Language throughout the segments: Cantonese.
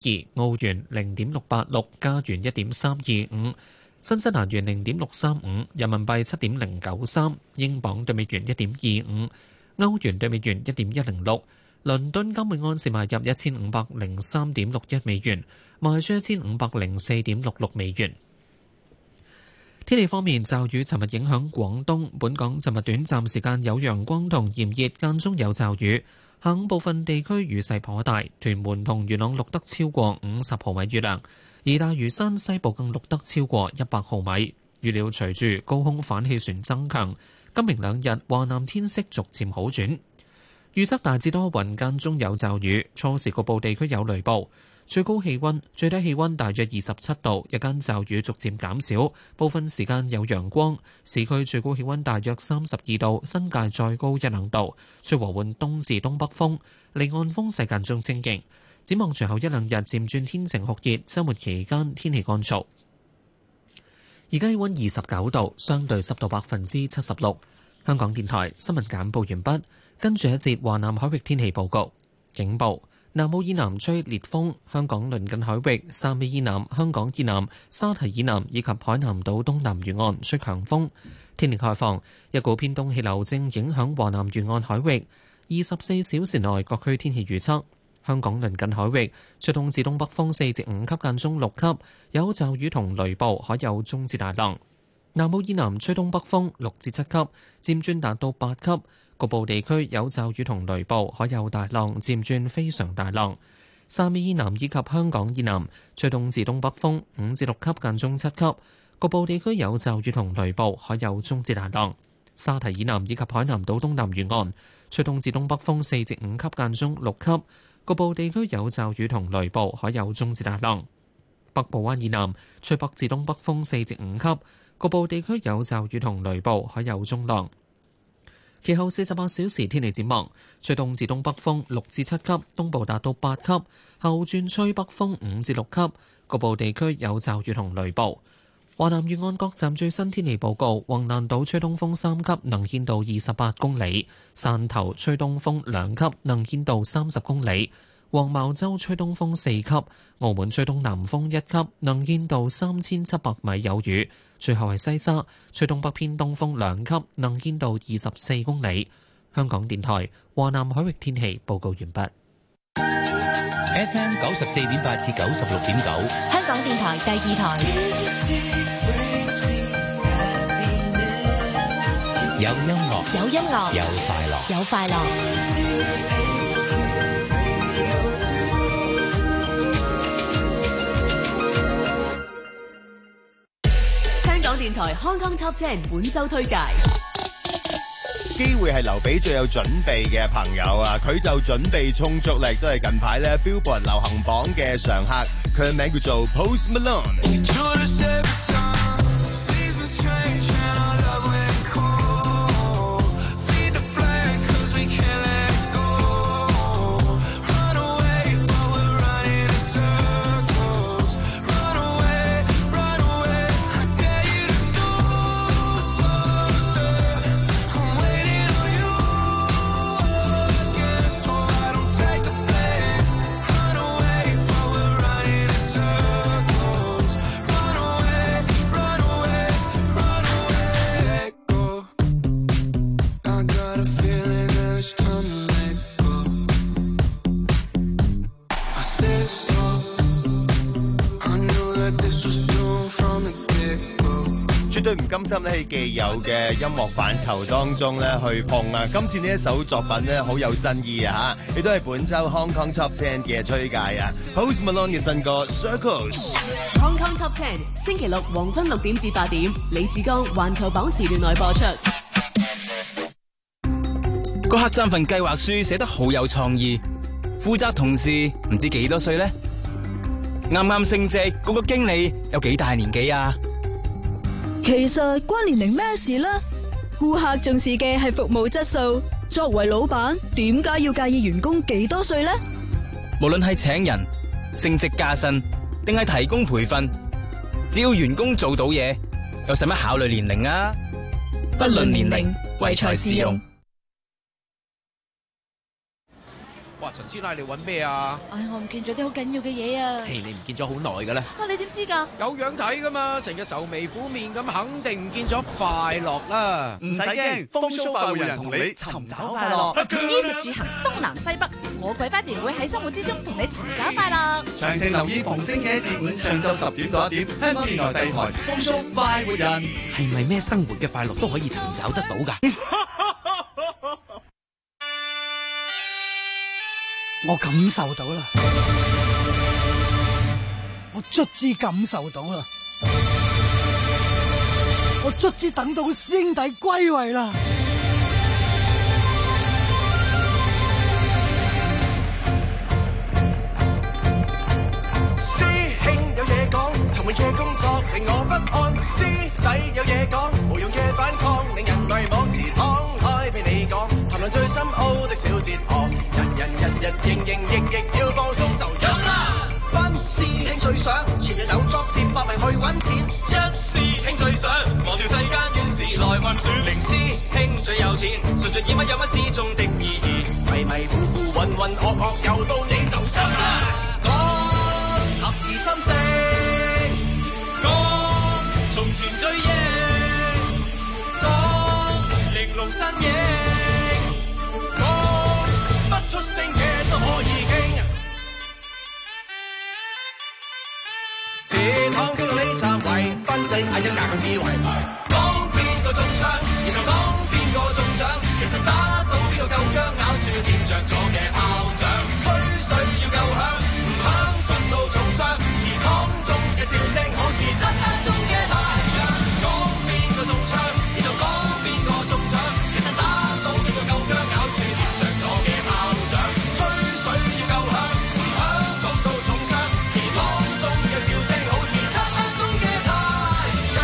2，澳元0.686，加元1.325，新西蘭元0.635，人民幣7.093，英鎊對美元1.25，歐元對美元1.106。倫敦金每安士買入1503.61美元，賣出1504.66美元。天氣方面，驟雨尋日影響廣東，本港尋日短暫時間有陽光同炎熱，間中有驟雨。下午部分地區雨勢頗大，屯門同元朗錄得超過50毫米雨量，而大嶼山西部更錄得超過100毫米。預料隨住高空反氣旋增強，今明兩日華南天色逐漸好轉。預測大致多雲，間中有驟雨，初時局部地區有雷暴。最低氣溫大約27度，日間驟雨逐漸減少，部分時間有陽光。市區最高氣溫大約32度，新界再高1-2度。吹和緩東至東北風，離岸風勢間中清勁。展望隨後1-2日漸轉天晴酷熱，週末期間天氣乾燥。而家氣溫29度，相對濕度76%。香港電台新聞簡報完畢，跟住一節華南海域天氣報告。警報。南澳以南吹烈風，香港鄰近海域、汕尾以南、香港以南、沙堤以南以及海南島東南沿岸吹強風。天氣開放，一股偏東氣流正影響華南沿岸海域。24小時內各區天氣預測：香港鄰近海域吹東至東北風4至5級，間中6級，有驟雨同雷暴，海有中至大浪。南澳以南吹東北風6至7級，漸轉達到8級。局部地區有驟雨同雷暴，海有大浪，漸轉非常大浪。汕尾以南以及香港以南吹東至東北風5至6級，間中7級。局部地區有驟雨同雷暴，海有中至大浪。沙堤以南以及海南島東南沿岸吹東至東北風4至5級，間中6級。局部地區有驟雨同雷暴，海有中至大浪。北部灣以南吹北至東北風4至5級。局部地區有驟雨同雷暴，海有中浪。其後48小時天氣展望：吹東至東北風6至7級，東部達到8級；後轉吹北風5至6級，局部地區有驟雨同雷暴。華南沿岸各站最新天氣報告：橫瀾島吹東風3級，能見度28公里；汕頭吹東風2級，能見度30公里；黃茅洲吹東風4級，澳門吹東南風1級，能見度3700米有雨。最後係西沙吹東北偏東風2級，能見度24公里。香港電台華南海域天氣報告完畢。 FM 94.8至96.9， 香港電台第2台。 有音樂， 有音樂， 有快樂， 有快樂。電台康康 Top 10本周推介， 機會係留俾最有準備嘅朋友啊！佢就準備充足力，都係近排咧 Billboard 流行榜嘅常客。佢嘅名叫做 Post Malone。唔甘心咧喺既有嘅音樂範疇當中咧去碰啊！今次呢一首作品咧好有新意啊嚇，亦都係本周 Hong Kong Top 10嘅推介啊 ！Post Malone 嘅新歌 Circles。Hong Kong Top 10星期六黃昏6點至8點，李志剛環球榜時段內播出。 個客棧份計劃書寫得好有創意，負責同事唔知幾多歲呢？啱啱升職嗰個經理有幾大年紀啊？ 其實關年齡咩事呢？顧客重視嘅係服務質素，作為老闆點解要介意員工幾多歲呢？ 無論係請人、升職加薪，定係提供培訓，只要員工做到嘢，又使乜考慮年齡啊？不論年齡，唯才是用。 哇，陳師奶你揾咩啊？ 唉，我唔見咗啲好緊要嘅嘢啊！ 嘿，你唔見咗好耐㗎啦。 啊，你點知㗎？ 有樣睇㗎嘛，成日愁眉苦面咁，肯定唔見咗快樂啦。 唔使驚，風騷快活人同你尋找快樂。 衣食住行東南西北，我桂花田會喺生活之中同你尋找快樂。 詳情留意逢星期一至五上晝10點到1點，香港電台第二台風騷快活人。 係咪咩生活嘅快樂都可以尋找得到㗎？ 我感受到啦，我卒之感受到啦，我卒之等到師兄弟歸位啦。 師兄有嘢講，尋日嘅工作令我不安。師弟有嘢講，無用嘅反抗令人迷惘。自敞開俾你講，談論最深奧的小哲學。人營役要放鬆就飲啦。班師兄最想前日有作接百名去揾錢。一師兄最想忘掉世間怨事來運轉。零師兄最有錢，順盡以乜有乜之中的意義。迷迷糊糊渾渾噩噩又到你就飲啦。講合意心聲，講從前追憶，講玲瓏身影，講不出聲嘅都可以傾。這趟經過你站位，賓仔嗌一架個智慧。講邊個中槍，然後講邊個中獎。其實打到邊個夠薑，咬住點着咗嘅炮仗。吹水要夠響，唔響焗到重傷。祠堂中嘅笑聲好似漆黑中嘅太陽。講邊個中槍，然後講邊個中獎。其實打到邊個夠薑，咬住點着咗嘅炮仗。吹水要夠響，唔響焗到重傷。祠堂中嘅笑聲好似漆黑中嘅太陽。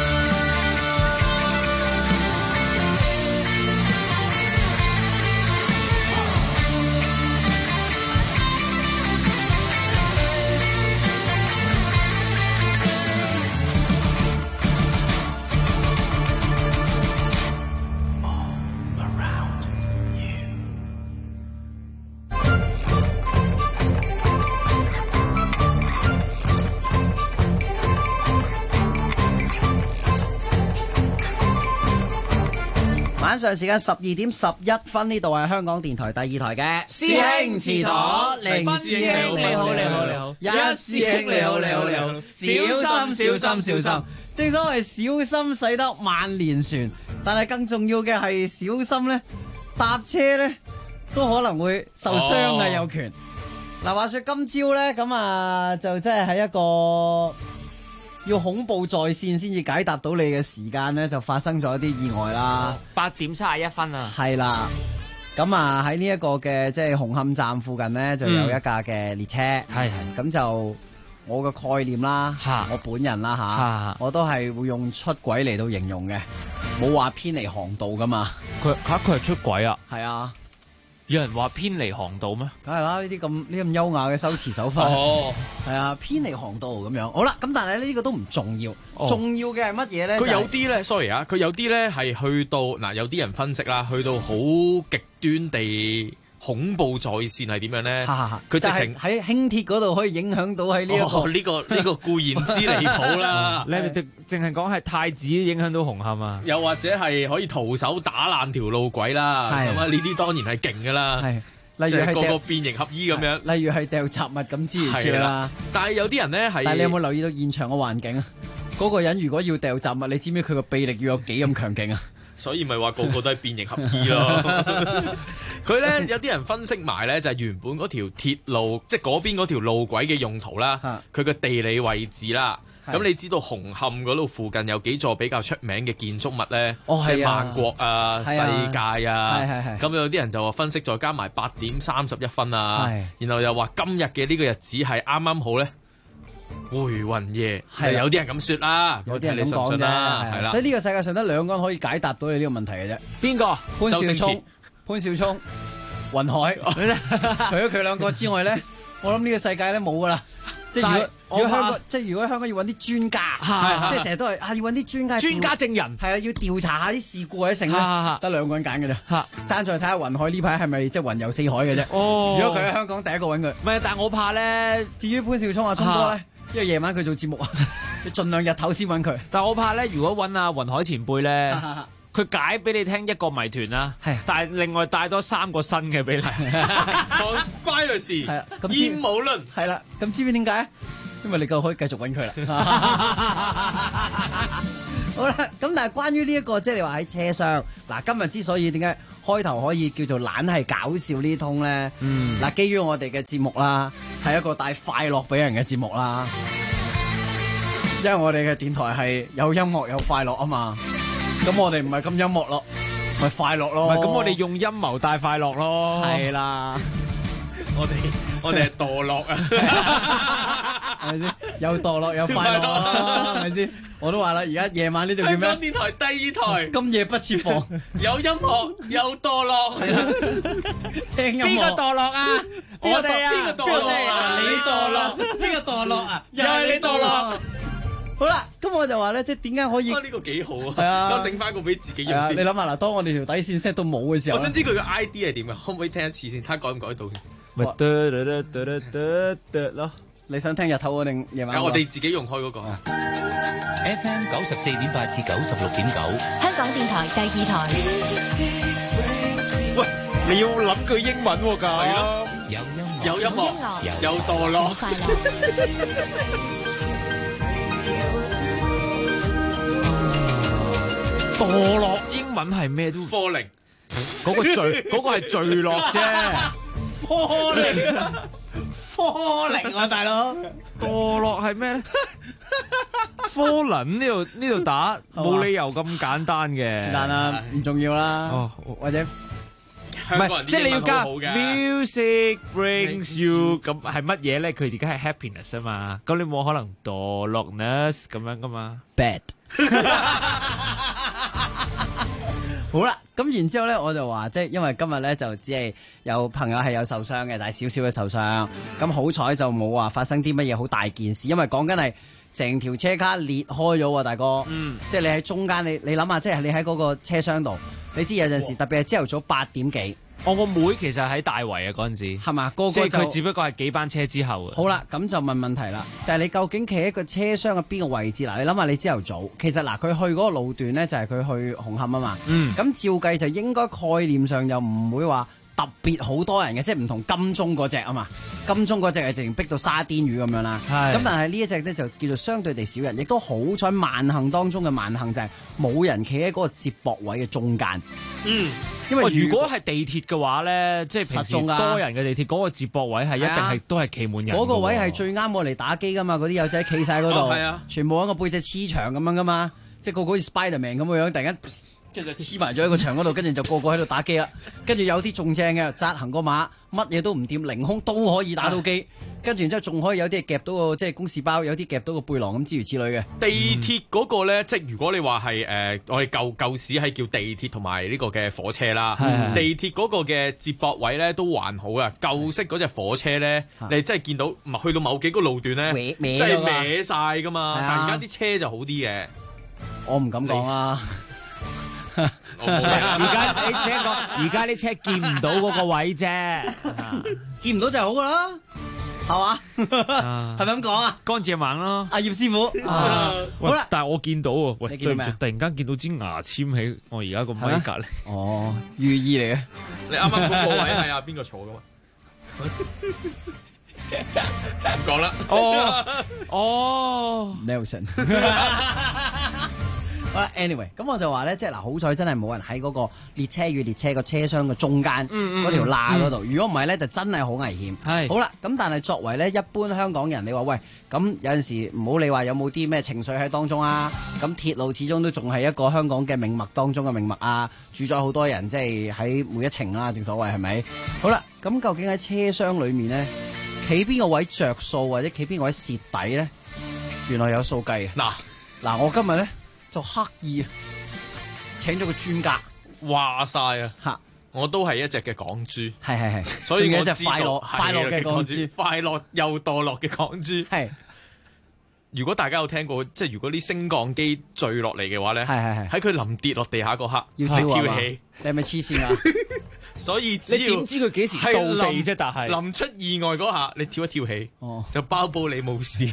晚上時間12點11分，呢度係香港電台第二台嘅師兄祠堂，零師兄你好，一師兄你好，小心。正所謂小心駛得萬年船，但係更重要嘅係小心咧，搭車咧都可能會受傷嘅有權。嗱，話說今朝咧咁啊，就真係喺一個要恐怖在線先至解答到你嘅時間咧，就發生咗一啲意外啦。 8點31分啊！ 係啦，咁啊喺呢一個嘅即係紅磡站附近咧，就有一架嘅列車。係咁就我嘅概念啦，我本人啦吓，我都係會用出軌嚟到形容嘅，冇話偏離航道噶嘛。 佢係出軌啊？ 係啊。 有人話偏離航道咩？ 梗係啦，呢啲咁優雅嘅修辭手法。哦，係啊，偏離航道咁樣。好啦，咁但係呢個都唔重要，重要嘅係乜嘢咧？ 佢有啲咧，sorry 啊，佢有啲咧係去到嗱，有啲人分析啦，去到好極端地恐怖在線係點樣咧？佢直情喺輕鐵嗰度可以影響到喺呢一個呢個固然之離譜啦。 你係淨係講係太子影響到紅磡啊？ 又或者係可以徒手打爛條路軌啦？咁啊，呢啲當然係勁噶啦。 係，例如係個個變形合衣咁樣。 例如係掉雜物咁之類似啦。 但係有啲人咧係， 但係你有冇留意到現場嘅環境啊？嗰個人如果要掉雜物，你知唔知佢個臂力要有幾咁強勁啊？ 所以咪話個個都係變形合衣咯。佢咧有啲人分析埋咧，就係原本嗰條鐵路，即係嗰邊嗰條路軌嘅用途啦，佢嘅地理位置啦。咁你知道紅磡嗰度附近有幾座比較出名嘅建築物咧？即係萬國啊、世界啊。咁有啲人就話分析，再加埋8點31分啊，然後又話今日嘅呢個日子係啱啱好咧。回魂夜係有啲人咁說啦， 有啲人咁講啫，係啦。所以呢個世界上得2個人可以解答到你呢個問題嘅啫。邊個？潘少聰、雲海。除咗佢2個之外咧，我諗呢個世界咧冇噶啦。 即係如果香港，即係如果香港要揾啲專家，即係成日都係要揾啲專家證人， 係啊，要調查下啲事故或者成咧，得兩個人揀嘅啫。爭在睇下雲海呢排係咪即係雲遊四海嘅啫。 哦， 如果佢喺香港第一個揾佢， 唔係，但係我怕咧。 至於潘少聰阿聰哥咧，因為夜晚佢做節目啊，你盡量日頭先揾佢。 但係我怕咧，如果揾阿雲海前輩咧。佢解俾你聽一個謎團啦，但係另外帶多3個新嘅俾你。 Conspiracy 係啊，陰謀論係啦，咁知唔知點解？因為你夠可以繼續揾佢啦。好啦，咁但係關於呢一個即係你話喺車廂嗱，今日之所以點解開頭可以叫做懶係搞笑呢通咧？嗱，基於我哋嘅節目啦，係一個帶快樂俾人嘅節目啦，因為我哋嘅電台係有音樂有快樂啊嘛。咁我哋唔係咁音樂咯，咪快樂咯。 咁我哋用陰謀帶快樂咯。 係啦， 我哋係墮落啊， 係咪先？有墮落有快樂啊，係咪先？我都話啦，而家夜晚呢度叫咩？ 香港電台第2台， 今夜不設防， 有音樂有墮落，係啦。 聽音樂。 邊個墮落啊？我哋啊？ 邊個墮落啊？ 你墮落？邊個墮落啊？又係你墮落。好啦，咁我就話咧，即係點解可以？ 呢個幾好啊！ 係啊， 我整翻個俾自己用先。 你諗下嗱，當我哋條底線 set 到冇嘅時候， 我想知佢個 ID 係點啊？可唔可以聽一次先？睇下改唔改到？ 咪咯！ 你想聽日頭定夜晚？ 我哋自己用開嗰個。 FM 94.8至96.9， 香港電台第2台。 喂，你要諗句英文喎，㗎。 係咯，有音樂，有墮落。 墮落英文係咩都 falling， 嗰個係墜落啫。 falling 啊，大佬！ 墮落係咩？fallen 呢度打冇理由咁簡單嘅。 是但啦，唔重要啦。哦，或者唔係，即係你要加 music brings you 咁係乜嘢咧？佢而家係 happiness 啊嘛，咁你冇可能墮落 ness 咁樣噶嘛 ？bad。好啦，咁然之後咧，我就話即係因為今日咧就只係有朋友係有受傷嘅，但係少少嘅受傷。咁好彩就冇話發生啲乜嘢好大件事，因為講緊係成條車卡裂開咗喎，大哥。即係你喺中間，你諗下，即係你喺嗰個車廂度，你知有陣時特別係朝頭早8點幾。 我個妹其實喺大圍啊嗰陣時， 係嘛？個即係佢只不過係幾班車之後。 好啦，咁就問問題啦，就係你究竟企喺個車廂嘅邊個位置？嗱，你諗下，你朝頭早，其實嗱，佢去嗰個路段咧，就係佢去紅磡啊嘛。咁照計就應該概念上又唔會話特別好多人嘅，即係唔同金鐘嗰隻啊嘛。金鐘嗰隻係直情逼到沙甸魚咁樣啦。咁但係呢一隻咧就叫做相對地少人，亦都好彩萬幸當中嘅萬幸就係冇人企喺嗰個接駁位嘅中間。因為如果係地鐵嘅話咧，即係平時多人嘅地鐵嗰個接駁位係一定係都係企滿人。 嗰個位係最啱我嚟打機噶嘛，嗰啲友仔企晒嗰度，全部喺個背脊黐牆咁樣噶嘛，即係個個好似 Spiderman 咁嘅樣，突然間跟住就黐埋咗喺個牆嗰度，跟住就個個喺度打機啦。跟住有啲仲正嘅，紮行個馬，乜嘢都唔掂，凌空都可以打到機。跟住然之後仲可以有啲夾到個即係公事包，有啲夾到個背囊咁諸如此類嘅。 地鐵嗰個咧，即係如果你話係我哋舊時係叫地鐵同埋呢個嘅火車啦。地鐵嗰個嘅接駁位咧都還好啊。舊式嗰隻火車咧，你真係見到唔係去到某幾個路段咧，真係歪晒噶嘛。但係而家啲車就好啲嘅。 我唔敢講啊。 而家啲車見唔到嗰個位啫， 見唔到就係好噶啦，係嘛？係咪咁講啊？ 乾淨猛咯， 阿葉師傅。 好啦，但係我見到喎，喂， 你見到咩？ 突然間見到支牙籤喺我而家個咪隔離。 哦，寓意嚟嘅。 你啱啱嗰個位係啊邊個坐噶嘛？唔講啦。 哦 Nelson。anyway， 咁我就話咧，即係嗱，好彩真係冇人喺嗰個列車與列車個車廂嘅中間嗰條罅嗰度。如果唔係咧，就真係好危險。係好啦，咁但係作為咧一般香港人，你話喂，咁有陣時唔好理話有冇啲咩情緒喺當中啊。咁鐵路始終都仲係一個香港嘅命脈當中嘅命脈啊，主宰好多人即係喺每一程啦，正所謂係咪？好啦，咁究竟喺車廂裏面咧，企邊個位着數或者企邊個位蝕底咧？原來有數計啊！嗱，我今日咧就刻意請咗個專家， 話晒啊！ 嚇， 我都係一隻嘅港豬， 係， 所以我知道快樂嘅港豬， 快樂又墮落嘅港豬。 係。 如果大家有聽過，即係如果啲升降機墜落嚟嘅話咧， 係喺佢臨跌落地下嗰刻， 要跳起，你係咪黐線啊？ 所以只要你點知佢幾時到地啫？但係臨出意外嗰下，你跳一跳起，就包保你冇事。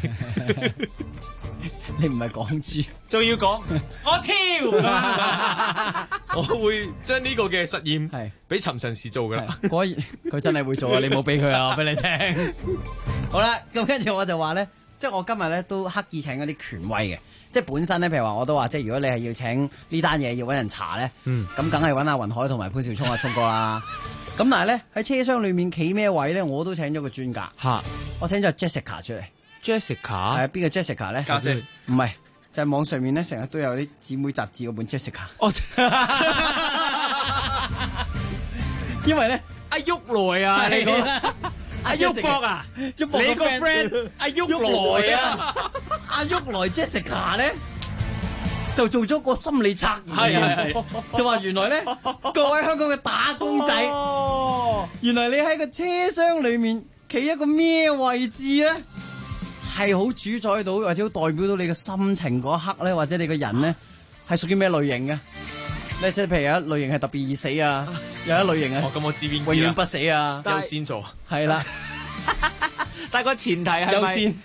你唔係港豬， 仲要講我跳， 我會將呢個嘅實驗係俾尋常時做噶啦。 果然佢真係會做啊！你冇俾佢啊，我俾你聽。好啦，咁跟住我就話咧。即係我今日咧都刻意請嗰啲權威嘅，即係本身咧，譬如話我都話，即係如果你係要請呢單嘢要揾人查咧，咁梗係揾阿雲海同埋潘紹聰阿聰哥啦。咁但係咧喺車廂裏面企咩位咧，我都請咗個專家。我請咗 Jessica 出嚟。Jessica 係啊，邊個 Jessica 咧？ 家姐唔係，就係網上面咧成日都有啲姊妹雜誌嗰本 Jessica。因為咧阿旭來啊，你講。阿旭博啊，你個 friend 阿旭來啊，阿旭來 Jessica 咧就做咗個心理測驗，就話原來咧各位香港嘅打工仔，原來你喺個車廂裏面企一個咩位置咧，係好主宰到或者好代表到你嘅心情嗰一刻咧，或者你個人咧係屬於咩類型嘅？咧即係譬如有一類型係特別易死啊，有一類型啊， 咁我知邊永遠不死啊， 優先做係啦。 但個前提係優先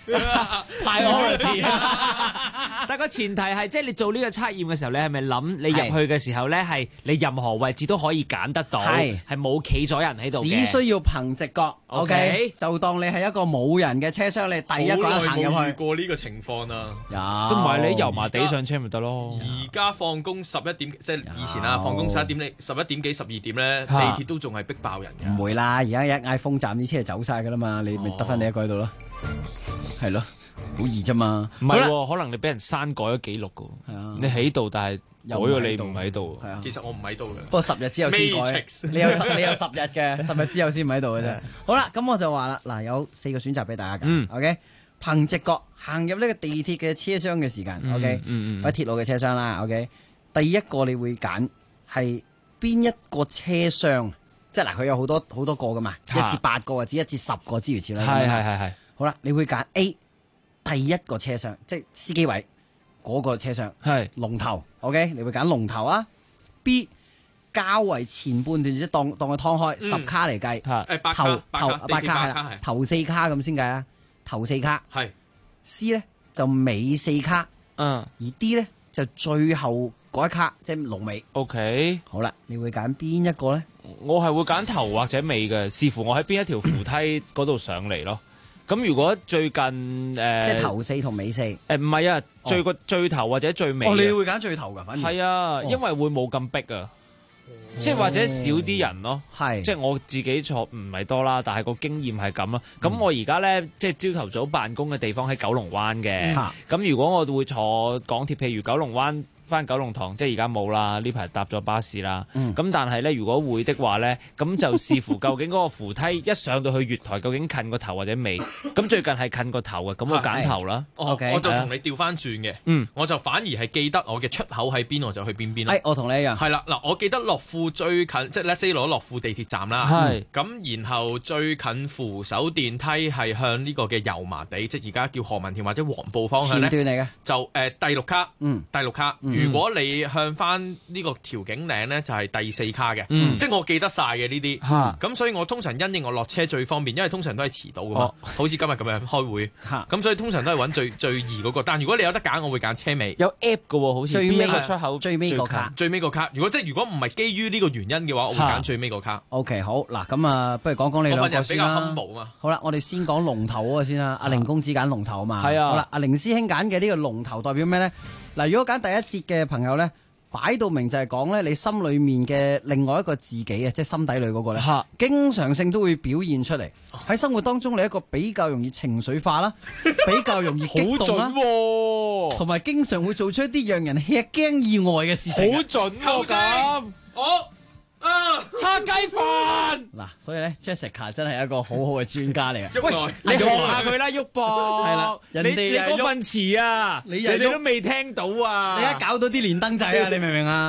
priority 但個前提係即係你做呢個測驗嘅時候，你係咪諗你入去嘅時候咧係你任何位置都可以揀得到，係冇企咗人喺度嘅， 只需要憑直覺 ，OK， 就當你係一個冇人嘅車廂，你第一個人行入去。 遇過呢個情況啦， 都唔係你油麻地上車咪得咯。 而家放工11點，即係以前啊，放工11點11點幾12點咧，地鐵都仲係逼爆人嘅。 唔會啦，而家一嗌封站啲車就走晒噶啦嘛，你咪得翻你一個喺度咯，係咯，好易啫嘛。 唔係，可能你俾人刪改咗記錄噶，你喺度但係改咗你唔喺度。 係啊， 其實我唔喺度嘅。 不過10日之後先改，你有10日嘅，10日之後先唔喺度嘅啫。好啦，咁我就話啦，嗱，有4個選擇俾大家㗎。OK， 憑直覺行入呢個地鐵嘅車廂嘅時間，OK， 或者鐵路嘅車廂啦。OK， 第一個你會揀係邊一個車廂？即係嗱，佢有好多個噶嘛，1至8個或者1至10個之如此類。 係。 好啦，你會揀 A 第一個車廂，即係司機位嗰個車廂，係龍頭。OK， 你會揀龍頭啊。B 較為前半段，即係當佢劏開10卡嚟計， 8卡係啦，頭4卡咁先計啊。頭4卡係 C 咧就尾4卡，而 D 咧就最後嗰一卡，即係龍尾。 OK， 好啦，你會揀邊一個咧？ 我係會揀頭或者尾嘅，視乎我喺邊一條扶梯嗰度上嚟咯。咁如果最近即係頭4同尾4， 唔係啊，最頭或者最尾。 你會揀最頭㗎，反而係啊，因為會冇咁逼啊，即係或者少啲人咯。係，即係我自己坐唔係多啦，但係個經驗係咁咯。咁我而家咧即係朝頭早辦公嘅地方喺九龍灣嘅，咁如果我會坐港鐵，譬如九龍灣翻九龍塘，即係而家冇啦，呢排搭咗巴士啦。咁但係咧，如果會的話咧，咁就視乎究竟嗰個扶梯一上到去月台，究竟近個頭或者尾。咁最近係近個頭嘅，咁我揀頭啦。 我就同你調翻轉嘅，我就反而係記得我嘅出口喺邊，我就去邊咯。 我同你一樣。 係啦，嗱，我記得樂富最近，即係 let's say 攞樂富地鐵站啦。咁然後最近扶手電梯係向呢個嘅油麻地，即係而家叫何文田或者黃埔方向咧。 前段嚟嘅。 就第6卡，第6卡。如果你向翻呢個調景嶺咧，就係第4卡嘅，即係我記得晒嘅呢啲。咁所以我通常因應我落車最方便，因為通常都係遲到噶嘛，好似今日咁樣開會。咁所以通常都係揾最易嗰個。但如果你有得揀，我會揀車尾。 有 app 嘅喎，好似最尾個出口最尾個卡。 最尾個卡。如果唔係基於呢個原因嘅話，我會揀最尾個卡。 OK， 好嗱，咁啊，不如講講你兩個先啦。 我份人比較 humble 嘛。 好啦，我哋先講龍頭嗰個先啦。阿凌公子揀龍頭啊嘛。係啊。好啦，阿凌師兄揀嘅呢個龍頭代表咩咧？嗱，如果揀第一節嘅朋友咧，擺到明就係講咧，你心裏面嘅另外一個自己啊，即係心底裏嗰個咧，經常性都會表現出嚟。喺生活當中，你一個比較容易情緒化啦，比較容易激動啦，同埋經常會做出一啲讓人吃驚意外嘅事情。 好準喎咁， 叉雞飯嗱，所以咧 Jessica 真係一個好好嘅專家嚟嘅。 喂，你學下佢啦，旭博。 係啦， 你嗰份詞啊，你都未聽到啊。 你一搞到啲連登仔啊，你明唔明啊？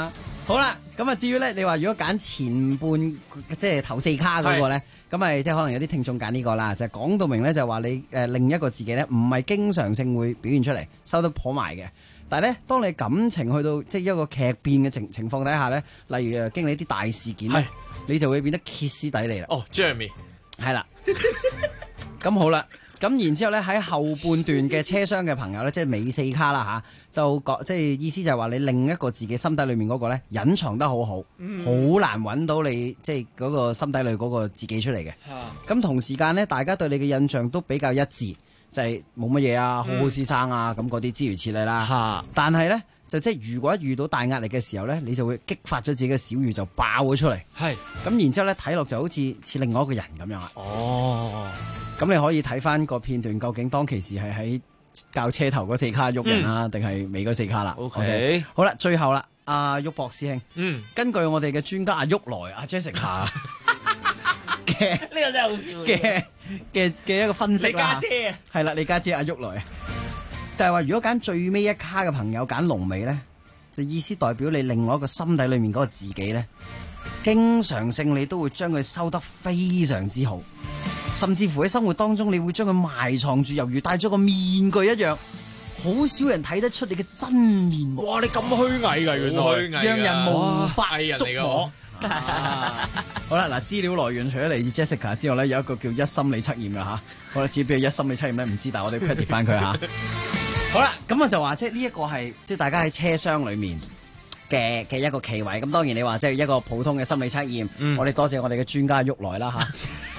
好啦，咁啊至於咧，你話如果揀前半即係頭4卡嗰個咧，咁咪即係可能有啲聽眾揀呢個啦，就係講到明咧就話你另一個自己咧唔係經常性會表現出嚟，收得頗埋嘅。但係咧，當你感情去到即係一個劇變嘅情況底下咧，例如經歷啲大事件咧，你就會變得歇斯底里啦。 哦 ，Jeremy 係啦，咁好啦。咁然之後咧，喺後半段嘅車廂嘅朋友咧，即係尾4卡啦嚇，就講即係意思就係話你另一個自己心底裏面嗰個咧隱藏得好好，好難揾到你即係嗰個心底裏嗰個自己出嚟嘅。咁同時間咧，大家對你嘅印象都比較一致，就係冇乜嘢啊，好好先生啊，咁嗰啲諸如此類啦。但係咧，就即係如果遇到大壓力嘅時候咧，你就會激發咗自己嘅小宇宙爆咗出嚟。咁然之後咧，睇落就好似另外一個人咁樣啦。咁你可以睇翻個片段，究竟當其時係喺教車頭嗰4卡喐人啊，定係尾嗰4卡啦 ？OK， 好啦，最後啦，阿旭博師兄，根據我哋嘅專家阿旭來阿 Jessica 嘅呢個真係好笑嘅一個分析啦。你家姐啊，係啦，你家姐阿旭來，就係話如果揀最尾1卡嘅朋友揀龍尾咧，就意思代表你另外一個心底裏面嗰個自己咧，經常性你都會將佢收得非常之好。甚至乎喺生活當中，你會將佢埋藏住，猶如戴咗個面具一樣，好少人睇得出你嘅真面目。 哇！你咁虛偽㗎，原來虛偽， 讓人無法捉人摸。好啦，嗱，資料來源除咗嚟自 Jessica 之外咧，有一個叫一心理測驗㗎吓。好啦，至於邊個一心理測驗咧，唔知，但係我哋 credit 翻佢吓。好啦，咁我就話即係呢一個係即係大家喺車廂裏面嘅一個企位。咁當然你話即係一個普通嘅心理測驗，我哋多謝我哋嘅專家旭來啦吓。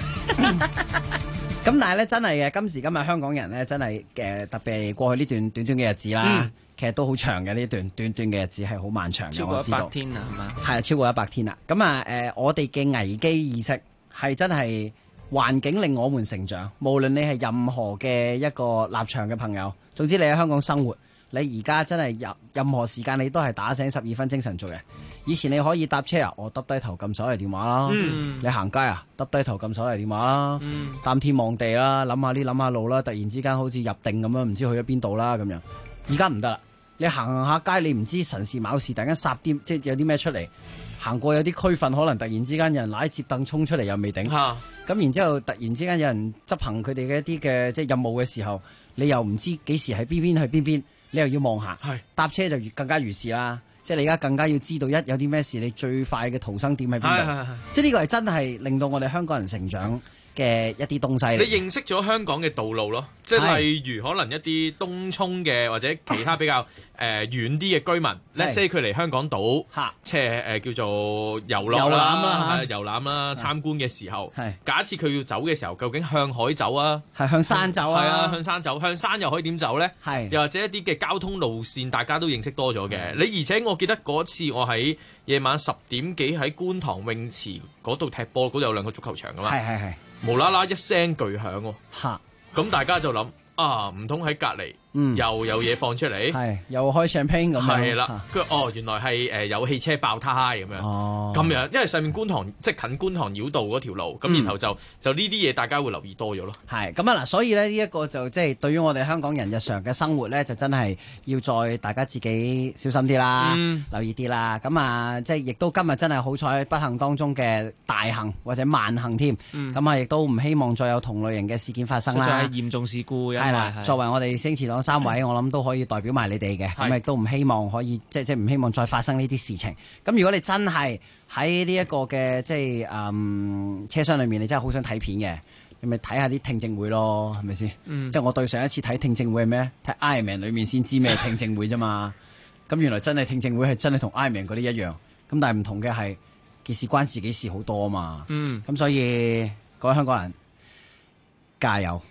咁但係咧，真係嘅，今時今日香港人咧，真係特別係過去呢段短短嘅日子啦，其實都好長嘅，呢段短短嘅日子係好漫長嘅， 超過我知道 100天啦，係嘛？ 係超過100天啦。咁啊我哋嘅危機意識係真係環境令我們成長，無論你係任何嘅一個立場嘅朋友，總之你喺香港生活，你而家真係任何時間你都係打醒12分精神做人。以前你可以搭車啊，我耷低頭撳手提電話啦；你行街啊，耷低頭撳手提電話啦；擔天望地啦，諗下呢諗下路啦，突然之間好似入定咁樣，唔知去咗邊度啦咁樣。而家唔得啦，你行下街，你唔知神事卯事，突然間霎啲即係有啲咩出嚟，行過有啲區份，可能突然之間有人攞接凳衝出嚟又未頂，咁然之後突然之間有人執行佢哋嘅一啲嘅即係任務嘅時候，你又唔知幾時喺邊邊去邊邊，你又要望下，搭車就更加如是啦。即係你而家更加要知道有啲咩事，你最快嘅逃生點喺邊度？即係呢個係真係令到我哋香港人成長嘅一啲東西。 你認識咗香港嘅道路咯，即係例如可能一啲東涌嘅或者其他比較遠啲嘅居民，let's say 佢嚟香港島，即係叫做遊樂啦、遊覽啦、參觀嘅時候，假設佢要走嘅時候，究竟向海走啊， 係向山走啊？ 係啊，向山走，向山又可以點走咧？又或者一啲嘅交通路線，大家都認識多咗嘅。你而且我記得嗰次我喺夜晚10點幾喺觀塘泳池嗰度踢波，嗰度有2個足球場噶嘛， 係無啦啦一聲巨響喎，咁大家就諗啊，唔通喺隔離又有嘢放出嚟， 又開 champagne 咁樣， 係啦，原來係有汽車爆胎咁樣，咁樣，因為上面觀塘即係近觀塘繞道嗰條路，咁然後就呢啲嘢大家會留意多咗咯。係咁啊嗱，所以咧呢一個就即係對於我哋香港人日常嘅生活咧，就真係要再大家自己小心啲啦，留意啲啦。咁啊，即係亦都今日真係好彩不幸當中嘅大幸或者萬幸添。咁啊，亦都唔希望再有同類型嘅事件發生啦。 實在係嚴重事故， 係啦。作為我哋星馳黨3位，我諗都可以代表埋你哋嘅，咁亦都唔希望可以即係唔希望再發生呢啲事情。咁如果你真係喺呢一個嘅即係車廂裏面，你真係好想睇片嘅，你咪睇下啲聽證會咯，係咪先？即係我對上一次睇聽證會係咩？睇 Iron Man 裏面先知咩聽證會啫嘛。咁原來真係聽證會係真係同 Iron Man 嗰啲一樣，咁但係唔同嘅係件事關自己事好多啊嘛。咁所以各位香港人加油！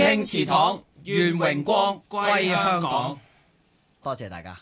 兄祠堂，願榮光歸香港。多謝大家。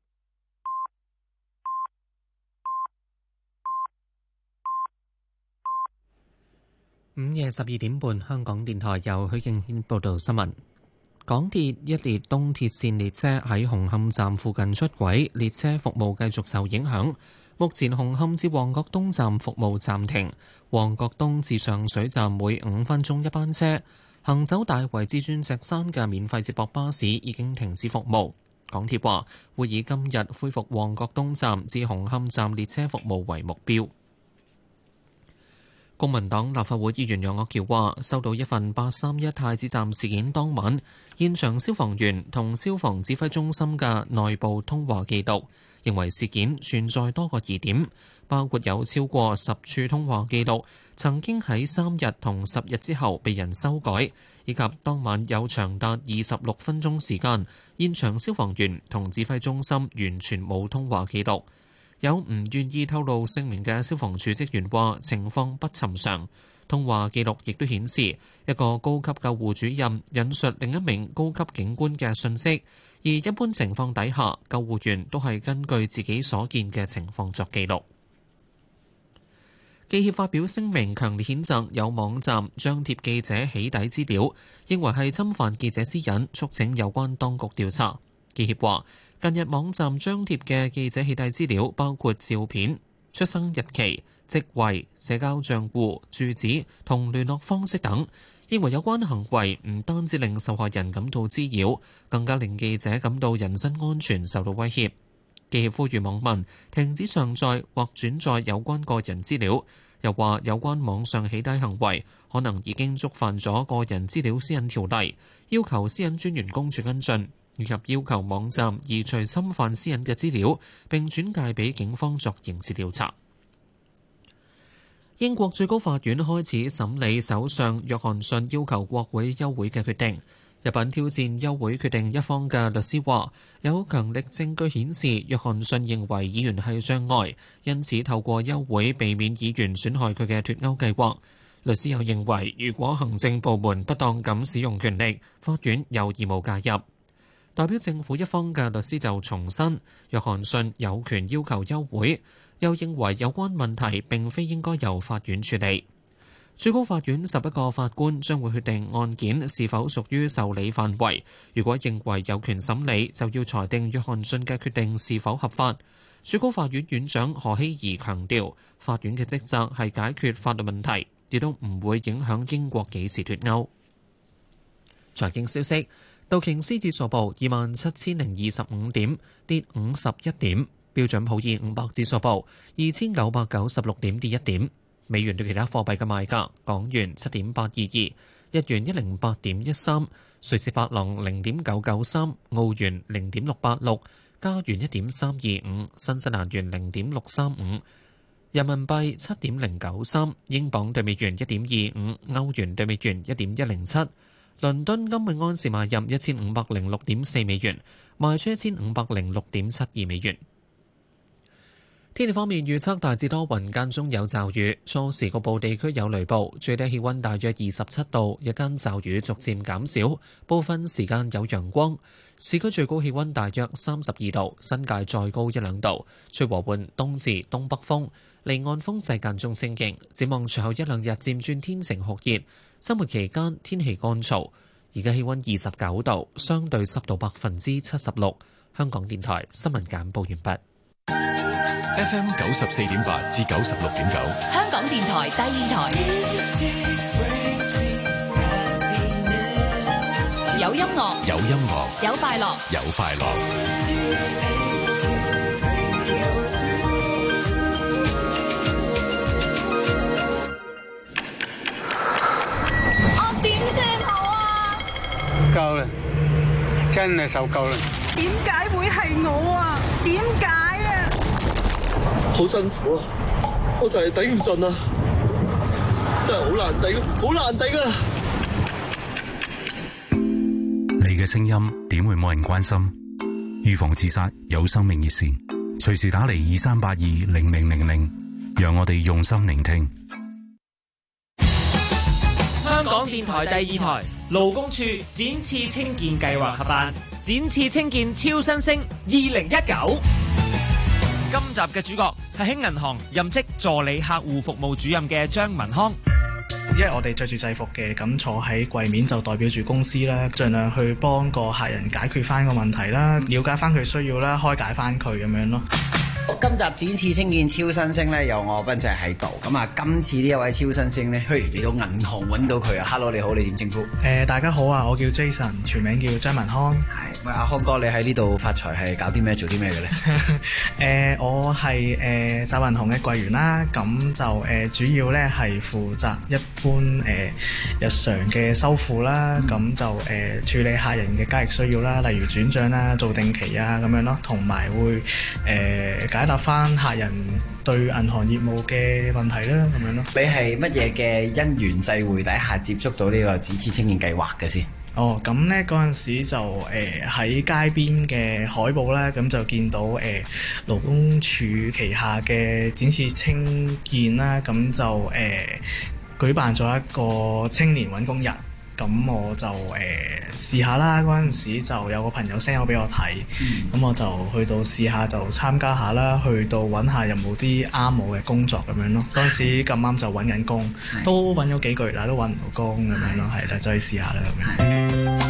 午夜12點半，香港電台由許敬軒報道新聞。港鐵一列東鐵線列車喺紅磡站附近出軌，列車服務繼續受影響。目前紅磡至旺角東站服務暫停，旺角東至上水站每5分鐘一班車。行走大圍至鑽石山嘅免費接駁巴士已經停止服務。港鐵話會以今日恢復旺角東站至紅磡站列車服務為目標。公民黨立法會議員楊岳橋話：收到一份831太子站事件當晚現場消防員同消防指揮中心嘅內部通話記錄，認為事件存在多個疑點，包括有超過10處通話記錄曾經喺3日同10日之後被人修改，以及當晚有長達26分鐘時間，現場消防員同指揮中心完全冇通話記錄。有唔願意透露姓名嘅消防處職員話情況不尋常，通話記錄亦都顯示一個高級救護主任引述另一名高級警官嘅訊息，而一般情況底下，救護員都係根據自己所見嘅情況作記錄。記協發表聲明，強烈譴責有網站張貼記者起底資料，認為係侵犯記者私隱，促請有關當局調查。記協話：近日網站張貼嘅記者起底資料包括照片、出生日期、職位、社交賬戶、住址同聯絡方式等，認為有關行為唔單止令受害人感到滋擾，更加令記者感到人身安全受到威脅。記協呼籲網民停止上載或轉載有關個人資料，又話有關網上起底行為可能已經觸犯咗個人資料私隱條例，要求私隱專員公署跟進，以及要求網站移除侵犯私隱嘅資料，並轉介俾警方作刑事調查。英國最高法院開始審理首相約翰遜要求國會休會嘅決定。入稟挑戰休會決定一方嘅律師話，有強力證據顯示約翰遜認為議員係障礙，因此透過休會避免議員損害佢嘅脫歐計劃。律師又認為，如果行政部門不當咁使用權力，法院有義務介入。代表政府一方嘅律師就重申，約翰遜有權要求休會，又認為有關問題並非應該由法院處理。最高法院11個法官將會決定案件是否屬於受理範圍，如果認為有權審理，就要裁定約翰遜嘅決定是否合法。最高法院院長何希儀強調，法院嘅職責係解決法律問題，亦都唔會影響英國幾時脫歐。財經消息，道瓊斯指數報27,025點，跌51點；標準普爾500指數報2,996點，跌1點。美元對其他貨幣嘅賣價：港元7.822，日元108.13，瑞士法郎0.993，澳元0.686，加元1.325，新西蘭元0.635，人民幣7.093，英鎊對美元1.25，歐元對美元1.107。倫敦金每安士買入1506.4美元，賣出1506.72美元。天氣方面預測大致多雲，間中有驟雨，初時局部地區有雷暴，最低氣溫大約27度，日間驟雨逐漸減少，部分時間有陽光。市區最高氣溫大約32度，新界再高1-2度，吹和緩東至東北風，離岸風勢間中清勁。展望隨後1-2日漸轉天晴酷熱，周末期間天氣乾燥。而家氣溫29度，相對濕度76%。香港電台新聞簡報完畢。 FM 94.8至96.9， 香港電台第二台，有音樂， 有音樂， 有快樂， 有快樂。 我點算好啊？ 夠啦，真係受夠啦。 點解會係我啊？點解？ 好辛苦啊！我就係頂唔順啊，真係好難頂，好難頂啊！ 你嘅聲音點會冇人關心？預防自殺有生命熱線，隨時打嚟23820000，讓我哋用心聆聽。 香港電台第二台勞工處展翅青見計劃合辦展翅青見超新星2019。今集嘅主角係喺銀行任職助理客戶服務主任嘅張文康。 因為我哋着住制服嘅，咁坐喺櫃面就代表住公司啦，盡量去幫個客人解決翻個問題啦，了解翻佢需要啦，開解翻佢咁樣咯。 今集展翅青見超新星咧，有我斌仔喺度。咁啊，今次呢一位超新星咧，嚟到銀行揾到佢啊 ！Hello， 你好，你點稱呼？ 大家好啊，我叫 Jason， 全名叫張文康。 係，喂，阿康哥，你喺呢度發財係搞啲咩？做啲咩嘅咧？我係集銀行嘅櫃員啦，咁就主要咧係負責一般日常嘅收付啦，咁就處理客人嘅交易需要啦，例如轉帳啦、做定期啊咁樣咯，同埋會解答翻客人對銀行業務嘅問題啦，咁樣咯。 你係乜嘢嘅因緣際會底下接觸到呢個展翅青見計劃嘅先？ 哦，咁呢嗰陣時就喺街邊嘅海報啦，咁就見到勞工處旗下嘅展翅青見啦，咁就舉辦咗一個青年揾工日。咁我就試下啦，嗰陣時就有個朋友 send 咗俾我睇，咁我就去到試下就參加下啦，去到揾下有冇啲啱我嘅工作咁樣咯。嗰陣時咁啱就揾緊工，都揾咗幾個月啦，都揾唔到工咁樣咯，係啦，就去試下啦咁樣。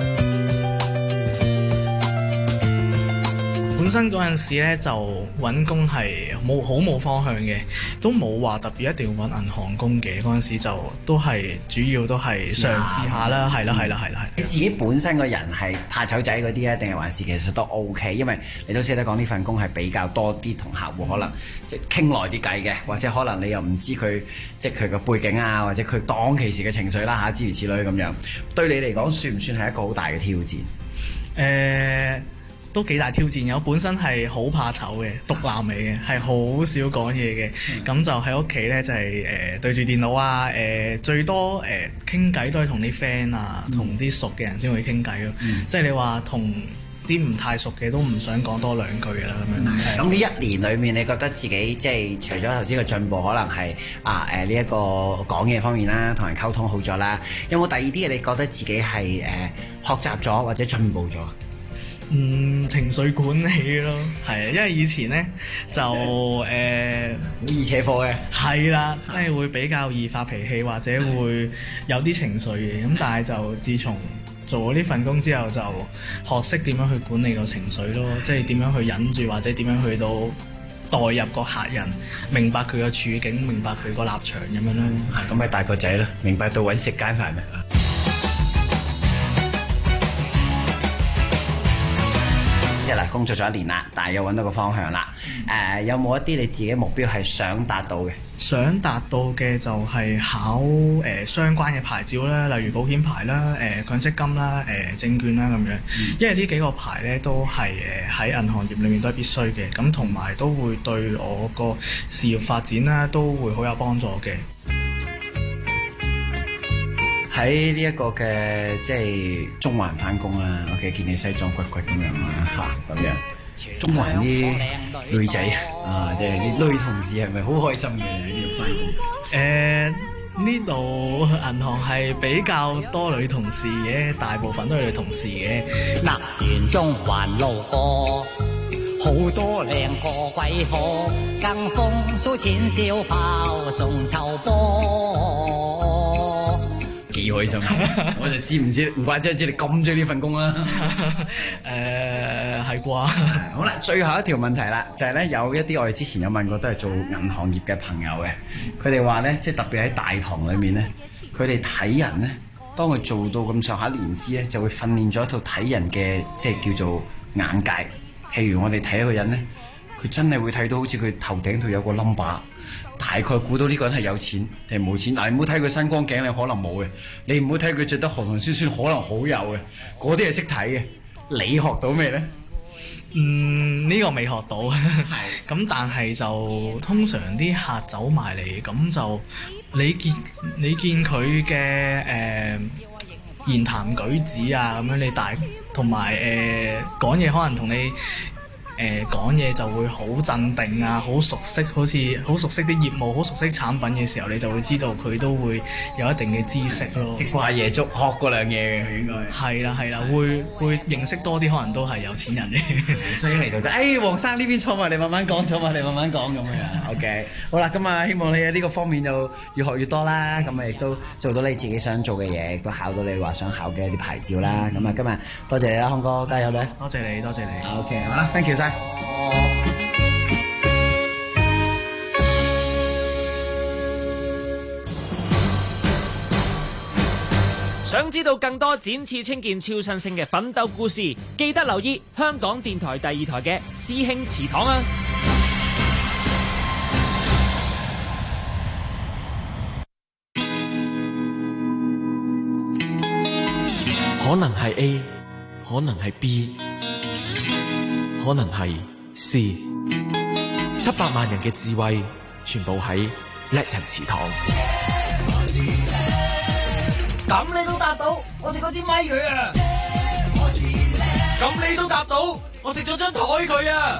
本身嗰陣時咧就揾工係冇方向嘅，都冇話特別一定要揾銀行工嘅。嗰陣時就都係主要都係嘗試下啦，係啦。 你自己本身個人係怕醜仔嗰啲啊，定係還是其實都 OK？因為你都識得講呢份工係比較多啲同客戶可能即係傾耐啲偈嘅，或者可能你又唔知佢即係佢個背景啊，或者佢當其時嘅情緒啦嚇，諸如此類咁樣。對你嚟講算唔算係一個好大嘅挑戰？ 都幾大挑戰，我本身係好怕醜嘅，獨男嚟嘅，係好少講嘢嘅。咁就喺屋企咧就係對住電腦啊，最多傾偈都係同啲 friend 啊，同啲熟嘅人先會傾偈咯。即係你話同啲唔太熟嘅都唔想講多兩句嘅啦咁樣。 咁呢一年裏面，你覺得自己即係除咗頭先嘅進步，可能係呢一個講嘢方面啦，同人溝通好咗啦，有冇第二啲嘢你覺得自己係學習咗或者進步咗？ 情緒管理咯，係啊，因為以前咧就好易扯火嘅， 係啦，即係會比較易發脾氣或者會有啲情緒嘅，咁但係就自從做咗呢份工之後，就學識點樣去管理個情緒咯，即係點樣去忍住或者點樣去到代入個客人，明白佢嘅處境，明白佢個立場咁樣咯。 咁咪大個仔咯，明白到揾食艱難啊！即係嗱，工作咗1年啦，但係又揾到個方向啦。有冇一啲你自己目標係想達到嘅？ 想達到嘅就係考相關嘅牌照啦，例如保險牌啦、強積金啦、證券啦咁樣。因為呢幾個牌咧都係喺銀行業裏面都係必須嘅，咁同埋都會對我個事業發展啦都會好有幫助嘅。 喺呢一個嘅即係中環返工啦，我見你西裝骨骨咁樣啦嚇，咁樣中環啲女仔啊，即係啲女同事係咪好開心嘅呢度返工？ 呢度銀行係比較多女同事嘅，大部分都係女同事嘅。 嗱，沿中環路過，好多靚個鬼貨，更風騷錢燒炮送秋波。 幾開心，我就知唔知，唔怪之知你咁中意呢份工啦。 係啩？ 好啦，最後一條問題啦，就係咧有一啲我哋之前有問過，都係做銀行業嘅朋友嘅，佢哋話咧，即係特別喺大堂裏面咧，佢哋睇人咧，當佢做到咁上下年資咧，就會訓練咗一套睇人嘅即係叫做眼界。譬如我哋睇一個人咧，佢真係會睇到好似佢頭頂度有個 number。大概估到呢個人係有錢定係冇錢。嗱，你唔好睇佢身光頸，你可能冇嘅；你唔好睇佢着得寒寒酸酸，可能好有嘅。嗰啲係識睇嘅。你學到咩咧？ 呢個未學到。咁但係就通常啲客走埋嚟，咁就你見佢嘅言談舉止啊，咁樣你同埋講嘢可能同你講嘢就會好鎮定啊，好熟悉，好似好熟悉啲業務，好熟悉產品嘅時候，你就會知道佢都會有一定嘅知識咯。 識過下嘢粥，學過兩嘢嘅佢應該。 係啦，會認識多啲，可能都係有錢人嘅。 所以嚟到就，黃生呢邊坐埋，你慢慢講，坐埋你慢慢講咁樣。OK， 好啦，咁啊，希望你喺呢個方面就越學越多啦，咁啊亦都做到你自己想做嘅嘢，亦都考到你話想考嘅一啲牌照啦。咁啊，今日多謝你啦，康哥，加油咧！ 多謝你，多謝你。 OK， 好啦 ，thank you 晒。 想知道更多展翅青見超新星嘅奮鬥故事，記得留意香港電台第2台嘅師兄祠堂啊！ 可能係 A， 可能係 B， 可能係 C。700萬人嘅智慧，全部喺叻人祠堂。 咁你都答到，我食嗰支咪佢啊！ 咁你都答到，我食咗張台佢啊！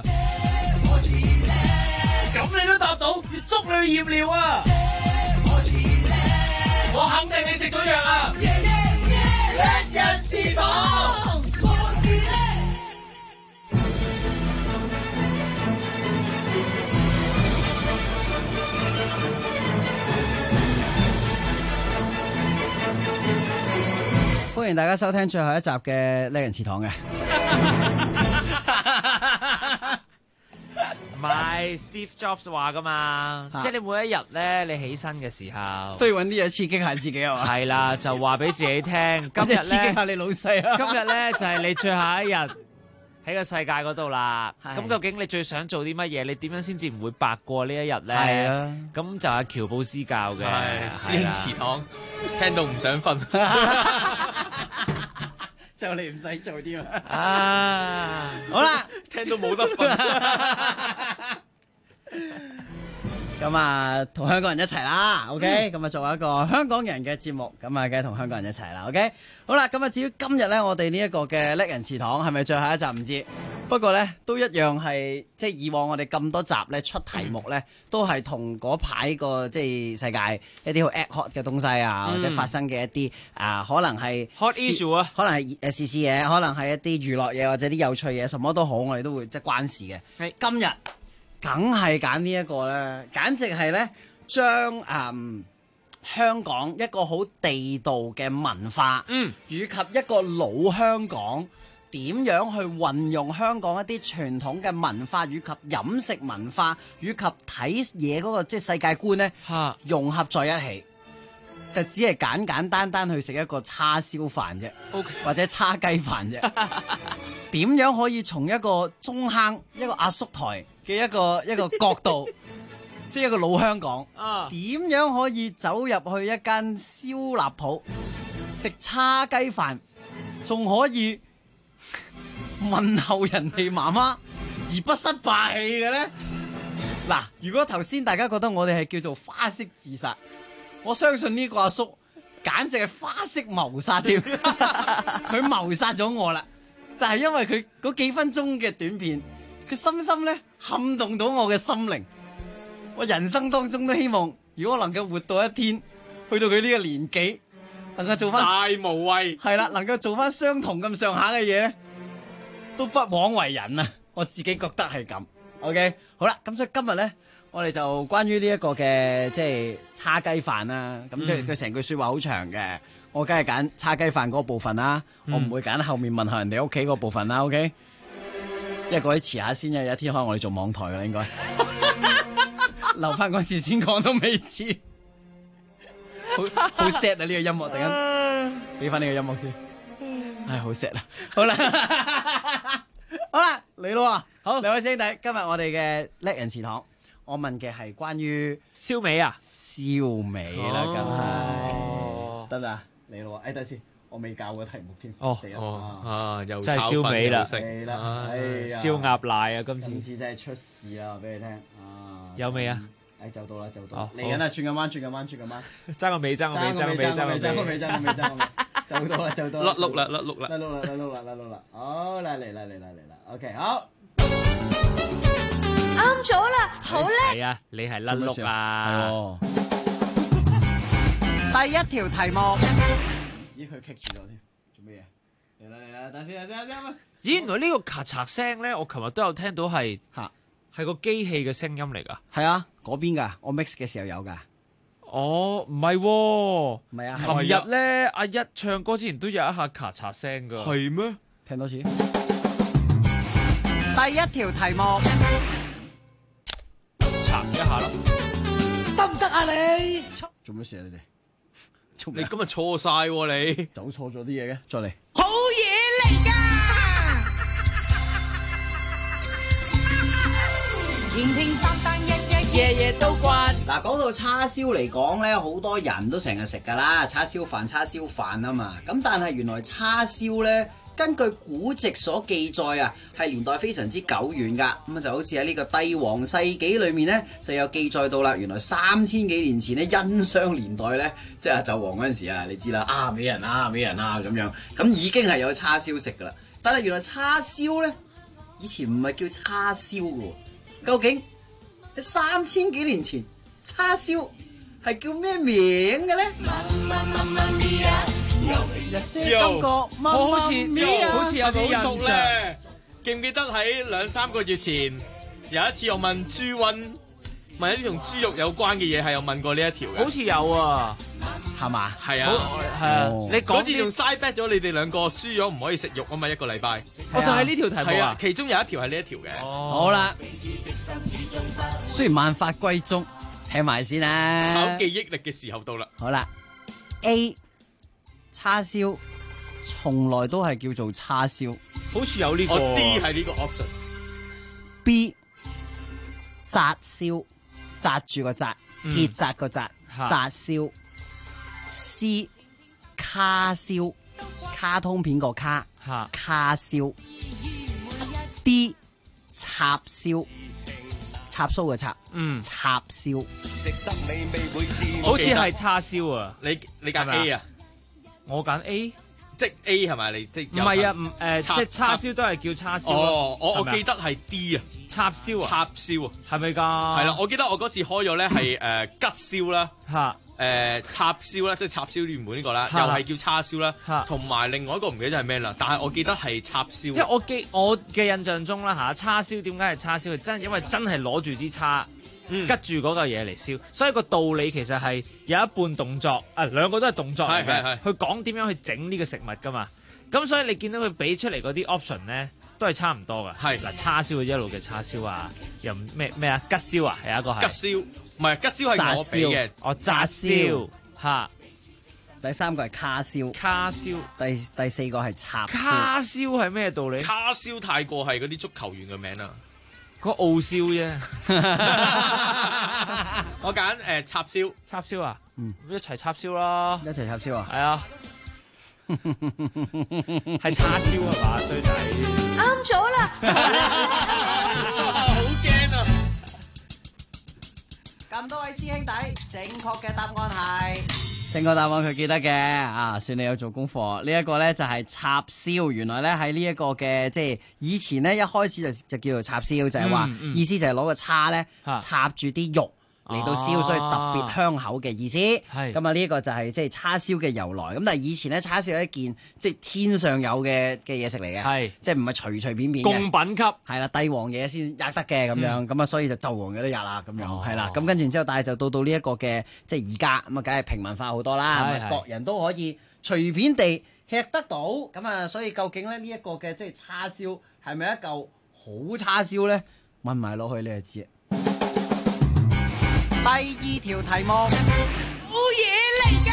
咁你都答到，要捉你去驗尿啊！我肯定你食咗藥啊！叻人祠堂。 歡迎大家收聽最後一集嘅叻人祠堂嘅。 唔係 Steve Jobs 話噶嘛，即係你每一日咧，你起身嘅時候都要揾啲嘢刺激下自己係嘛？ 係啦，就話俾自己聽，今日咧刺激下你老細啊！ 今日咧就係你最後一日喺個世界嗰度啦。咁究竟你最想做啲乜嘢？你點樣先至唔會白過呢一日咧？ 係啊， 咁就係喬布斯教嘅， 師兄祠堂，聽到唔想瞓。 就你唔使做啲嘛啊！ 好啦， 聽到冇得瞓。 咁啊，同香港人一齊啦，OK？咁啊，作為一個香港人嘅節目，咁啊，梗係同香港人一齊啦，OK？好啦，咁啊，至於今日咧，我哋呢一個嘅叻人祠堂係咪最後一集唔知，不過咧都一樣係即係以往我哋咁多集咧出題目咧，都係同嗰排個即係世界一啲好 ad hoc 嘅東西啊，或者發生嘅一啲可能係 hot issue 啊， 可能係時事嘢，可能係一啲娛樂嘢或者啲有趣嘢，什麼都好，我哋都會即係關事嘅。係今日。梗係揀呢一個咧，簡直係咧將香港一個好地道嘅文化，以及一個老香港點樣去運用香港一啲傳統嘅文化，以及飲食文化，以及睇嘢嗰個即係世界觀咧，融合在一起，就只係簡單單去食一個叉燒飯啫，或者叉雞飯啫。點樣可以從一個中坑一個阿叔台嘅一個角度，即係一個老香港，點樣可以走入去一間燒臘鋪食叉雞飯，仲可以問候人哋媽媽而不失霸氣嘅咧？嗱，如果頭先大家覺得我哋係叫做花式自殺，我相信呢個阿叔簡直係花式謀殺添，佢謀殺咗我啦！就係因為佢嗰幾分鐘嘅短片，佢深深咧撼動到我嘅心靈。我人生當中都希望，如果能夠活到一天，去到佢呢個年紀，能夠做翻大無畏， 係啦，能夠做翻相同咁上下嘅嘢咧，都不枉為人啊！我自己覺得係咁。OK， 好啦，咁所以今日咧，我哋就關於呢一個嘅即係叉雞飯啦。咁即係佢成句說話好長嘅。我梗係揀叉雞飯嗰部分啦，我唔會揀後面問候人哋屋企嗰部分啦，OK？ 因為嗰啲遲下先，有一天可能我哋做網台噶啦，應該留翻嗰時先講都未遲，好 sad 啊！呢個音樂突然間俾翻呢個音樂先，唉，好 sad 啊！好啦，好啦，嚟咯，好，兩位兄弟，今日我哋嘅叻人祠堂，我問嘅係關於燒味啊， 燒味啦，梗係得啦。嚟咯，等先，我未教過題目添。 又真係燒味啦， 係啦， 燒鴨賴啊！ 今次真係出事啦，話俾你聽。 有未啊？ 就到啦，就到。嚟緊啦，轉緊彎， 爭個尾，就到啦， 甩碌啦， 好，嚟啦，OK，好。 啱咗啦，好叻！ 係啊，你係甩碌啊！ 第一條題目，咦佢棘住咗添，做咩嘢？嚟啦，等先。 咦，原來呢個咔嚓聲咧，我琴日都有聽到係個機器嘅聲音嚟㗎。 係啊，嗰邊㗎，我 mix 嘅時候有㗎。 哦，唔係喎，唔係啊， 琴日咧阿一唱歌之前都有一下咔嚓聲㗎。 係咩？ 聽多次。第一條題目， 查一下啦， 得唔得啊你？ 做咩事啊你哋？ 你今日錯晒喎你， 走錯咗啲嘢嘅，再嚟。 好嘢嚟㗎！平平淡淡日日夜夜都慣。 嗱，講到叉燒嚟講咧，好多人都成日食㗎啦，叉燒飯啊嘛。咁但係原來叉燒咧，根據古籍所記載啊，係年代非常之久遠㗎。咁就好似喺呢個帝王世紀裏面咧，就有記載到啦。原來3000幾年前咧，殷商年代咧，即係紂王嗰陣時啊，你知啦，美人咁樣，咁已經係有叉燒食㗎啦。但係原來叉燒咧，以前唔係叫叉燒㗎喎。究竟喺3000幾年前，叉燒係叫咩名嘅咧？ 我好似有啲印象咧。記唔記得喺2-3個月前有一次我問朱溫問一啲同豬肉有關嘅嘢，係有問過呢一條嘅？ 好似有啊， 係嘛？ 係啊， 係啊。你講嗰次仲 side bet 咗你哋兩個輸咗唔可以食肉啊嘛，1個禮拜。 我就係呢條題目啊， 其中有一條係呢一條嘅。 好啦，雖然萬法歸宗，聽埋先啦。 考記憶力嘅時候到啦。 好啦 ，A 叉燒從來都係叫做叉燒， 好似有呢個。 D 係呢個 option。 B 紮燒，紮住個紮，結紮個紮，紮燒。C 卡燒，卡通片個卡，卡燒。D 插燒，插蘇嘅插，插燒。 好似係叉燒啊！ 你揀 A 啊？ 我揀 A， 即 A 係咪？你即唔係啊？即係叉燒都係叫叉燒。 哦，我記得係 D 啊， 插燒啊， 插燒啊， 係咪㗎？ 係啦，我記得我嗰次開咗咧係吉燒啦，插燒啦，即係插燒原本呢個啦，又係叫叉燒啦，同埋另外一個唔記得係咩啦，但係我記得係插燒。 因為我嘅印象中啦叉燒點解係叉燒？真係因為真係攞住支叉。吉住嗰嚿嘢嚟燒，所以個道理其實係有一半動作，兩個都係動作嚟嘅。佢講點樣去整呢個食物㗎嘛，咁所以你見到佢俾出嚟嗰啲 option 咧，都係差唔多㗎。係嗱，叉燒一路嘅叉燒啊，又咩啊？吉燒啊，係一個係。吉燒唔係吉燒係我俾嘅， 炸燒嚇。 第3個係卡燒， 卡燒。 第4個係插燒。 卡燒係咩道理？ 卡燒太過係嗰啲足球員嘅名啦。 個澳燒啫， 我揀插燒， 插燒啊，一齊插燒啦， 一齊插燒啊， 係啊，係叉燒係嘛，衰仔， 啱咗啦， 好驚啊！ 咁多位師兄弟，正確嘅答案係。正確答案佢記得嘅啊，算你有做功課。呢一個咧就係插燒，原來咧喺呢一個嘅即係以前咧一開始就叫做插燒，就係話意思就係攞個叉咧插住啲肉嚟到燒，所以特別香口嘅意思。咁啊呢一個就係即係叉燒嘅由來。咁但係以前咧叉燒係一件即係天上有嘅嘢食嚟嘅，即係唔係隨隨便便嘅供品級。係啦，帝王嘢先吔得嘅咁樣。咁啊所以就紂王嘅都吔啦咁樣，係啦。咁跟住之後，但係就到呢一個嘅即係而家咁啊，梗係平民化好多啦，各人都可以隨便地吃得到。咁啊，所以究竟咧呢一個嘅即係叉燒係咪一嚿好叉燒咧？問埋落去你就知。第2條題目， 好嘢嚟㗎！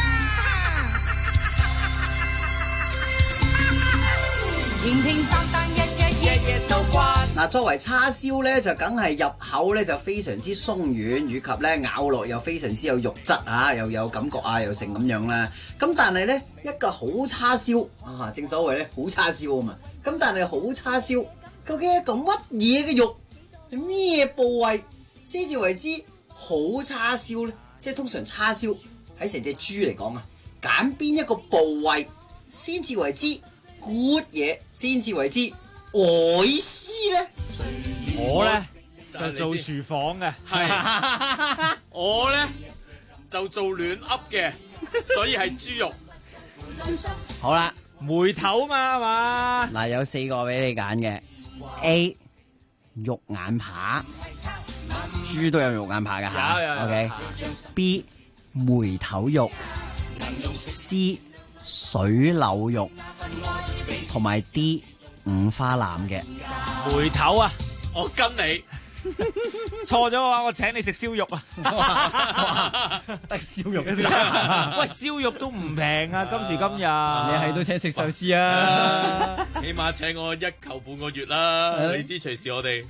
平平淡淡日日夜夜都慣。 嗱，作為叉燒咧，就梗係入口咧就非常之鬆軟，以及咧咬落又非常之有肉質啊，又有感覺啊，又成咁樣啦。咁但係咧一個好叉燒啊，正所謂咧好叉燒啊嘛。咁但係好叉燒究竟係一個乜嘢嘅肉，係咩部位先至為之好叉燒咧？即係通常叉燒喺成隻豬嚟講啊，揀邊一個部位先至為之 good 嘢，先至為之愛絲咧？ 愛我咧就做廚房嘅， 係我咧就做暖噏嘅，所以係豬肉。 好啦， 梅頭嘛係嘛？ 嗱，有4個俾你揀嘅 ：A 肉眼扒，豬都有肉眼扒噶吓。 有 OK。B 梅頭肉，C 水柳肉，同埋 D 五花腩嘅。 梅頭啊， 我跟你。 錯咗嘅話，我請你食燒肉啊！ 得燒肉啫， 喂，燒肉都唔平啊！今時今日，你係都請食壽司啊？ 起碼請我1球半個月啦！你知隨時我哋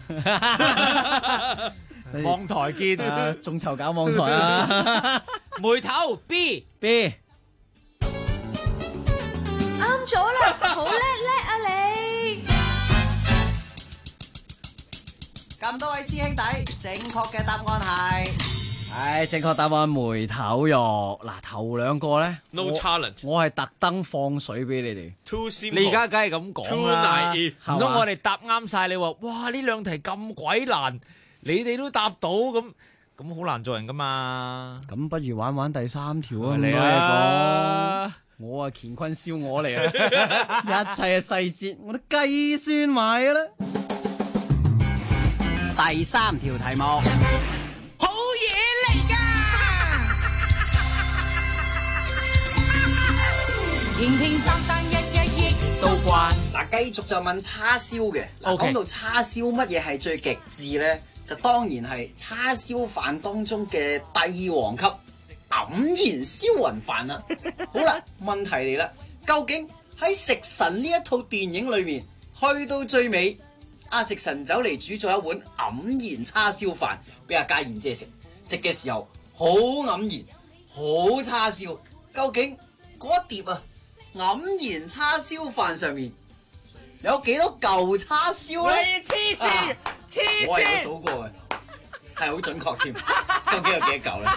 網台見， 眾籌搞網台啊！ 梅頭 B 啱咗啦，好叻啊你！ 咁多位師兄弟，正確嘅答案係，正確答案梅頭肉。嗱，頭2個咧 ，No challenge， 我係特登放水俾你哋。 Too simple， 你而家梗係咁講啦， Too naive， 唔通我哋答啱晒？你話哇呢2題咁鬼難，你哋都答到咁好難做人噶嘛？ 咁不如玩第3條啊！ 你啊， 我乾坤燒鵝嚟啊！一切嘅細節我都計算埋噶啦。第3條題目， 好嘢嚟㗎！平平淡淡日亦都慣。 嗱，繼續就問叉燒嘅。嗱，講到叉燒，乜嘢係最極致咧？就當然係叉燒飯當中嘅帝王級黯然銷魂飯啦。好啦，問題嚟啦，究竟喺食神呢一套電影裏面，去到最尾，食神走嚟煮咗一碗黯然叉燒飯俾阿嘉燕姐食，食嘅時候好黯然，好叉燒。究竟嗰一碟黯然叉燒飯上面有幾多嚿叉燒咧？ 黐線，黐線！ 我係有數過嘅，係好準確添。究竟有幾多嚿咧？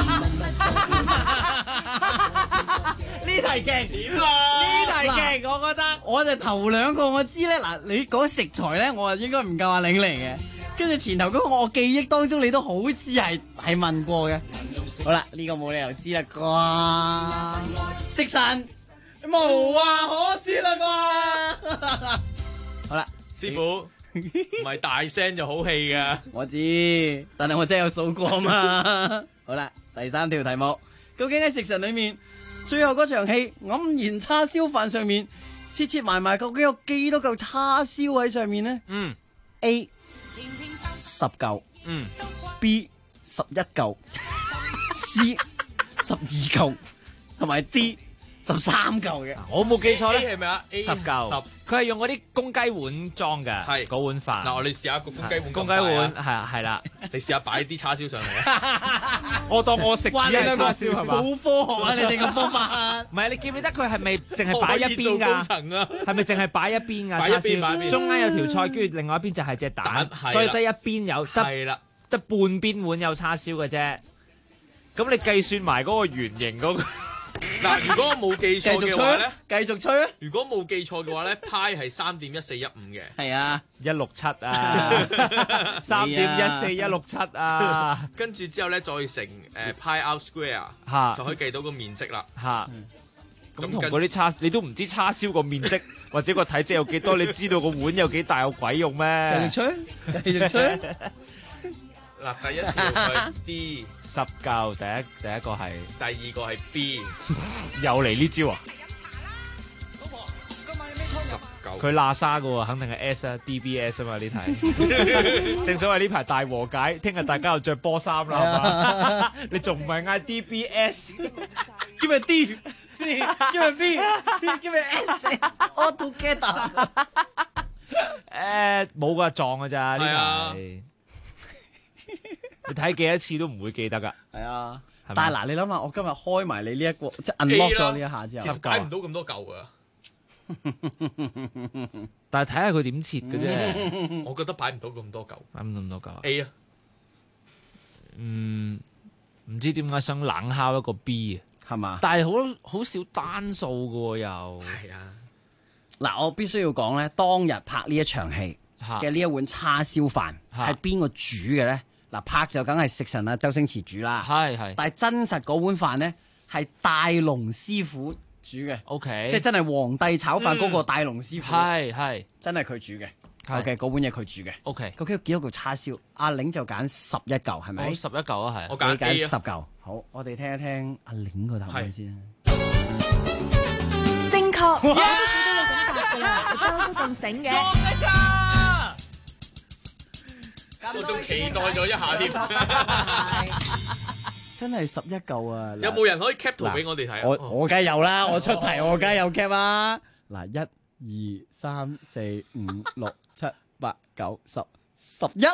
呢題勁點啊？呢題勁，我覺得。 我就頭2個我知咧。嗱，你講食材咧，我應該唔夠阿玲嚟嘅。跟住前頭嗰個我記憶當中，你都好似係問過嘅。好啦，呢個冇理由知啦啩？食神無話可說啦啩？好啦， 師傅唔係大聲就好氣噶。 我知，但係我真係有數過嘛。好啦，第3條題目，究竟喺食神裏面最後嗰場戲黯然叉燒飯上面切切埋埋，究竟有幾多嚿叉燒喺上面呢？A 10嚿，B 11嚿，C 12嚿，同埋 D 13嚿嘅。 我冇記錯咧， 係咪啊 ？10嚿，佢係用嗰啲公雞碗裝㗎，係嗰碗飯。 嗱，我哋試下個公雞碗。 公雞碗係啦， 你試下擺啲叉燒上嚟啊！ 我當我食只係叉燒係嘛？ 好科學啊！你哋嘅方法。 唔係，你記唔記得佢係咪淨係擺一邊㗎？係咪淨係擺一邊㗎？ 擺一邊，擺一邊。 中間有條菜，跟住另外一邊就係隻蛋，所以得一邊有得半邊碗有叉燒嘅啫。咁你計算埋嗰個圓形嗰個。 嗱，如果我冇記錯嘅話咧， 繼續吹啊！ 如果冇記錯嘅話咧，派係3.1415嘅， 係啊 ，167啊，3.14167啊， 跟住之後咧再乘派 out square，就可以計到個面積啦。 咁同嗰啲叉，你都唔知叉燒個面積或者個體積有幾多，你知道個碗有幾大有鬼用咩？ 繼續吹。 嗱，第一條係 D 10嚿，第一個係， 第2個係 B， 又嚟呢招啊 ！10嚿， 佢喇沙噶喎，肯定係 S 啊 ，DBS 啊嘛呢題。正所謂呢排大和解，聽日大家又着波衫啦，係嘛？你仲唔係嗌 DBS？Give me D，Give me B，Give me S，All together。冇噶，撞噶咋呢題。你睇幾多次都唔會記得噶， 係啊。但係嗱，你諗下，我今日開埋你呢一個，即係 unlock 咗呢一下之後， 其實擺唔到咁多嚿噶。 但係睇下佢點切嘅啫。 我覺得擺唔到咁多嚿， 擺唔到咁多嚿。 A 啊， 唔知點解想冷烤一個 B 啊， 係嘛？ 但係好少單數嘅喎又。 係啊。 嗱，我必須要講咧，當日拍呢一場戲， 嘅呢一碗叉燒飯係邊個煮嘅咧？嗱，拍就梗係食神啊，周星馳煮啦。 係。 但係真實嗰碗飯咧係大龍師傅煮嘅。 OK， 即係真係皇帝炒飯嗰個大龍師傅。 係真係佢煮嘅。OK， 嗰碗嘢佢煮嘅。 OK， 究竟有幾多嚿叉燒？阿玲就揀11嚿，係咪？ 我11嚿啊，係。 我揀 A 啊。 10嚿。好，我哋聽一聽阿玲個答案先。 正確。我都估到你咁答㗎啦，你都咁醒嘅。 我仲期待咗一下添。 真係11嚿啊！ 有冇人可以 cap 圖俾我哋睇啊？ 我梗係有啦，我出題我梗係有 cap 啊！嗱，1、2、3、4、5、6、7、8、9、10、11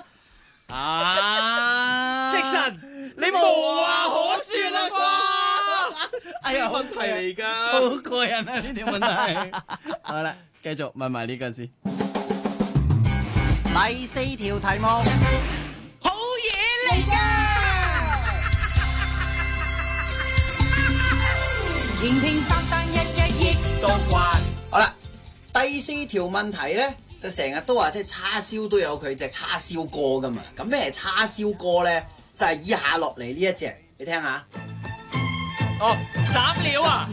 啊！ 食神， 你無話可說啦啩？哎呀， 問題嚟㗎， 好過癮啊！呢條問題。好啦，繼續問埋呢個先。第4條題目，好嘢嚟㗎！ 平平淡淡日亦都慣。 好啦，第4條問題咧，就成日都話即係叉燒都有佢隻叉燒歌噶嘛。咁咩係叉燒歌咧？就係以下落嚟呢一隻，你聽下。 哦，斬料啊！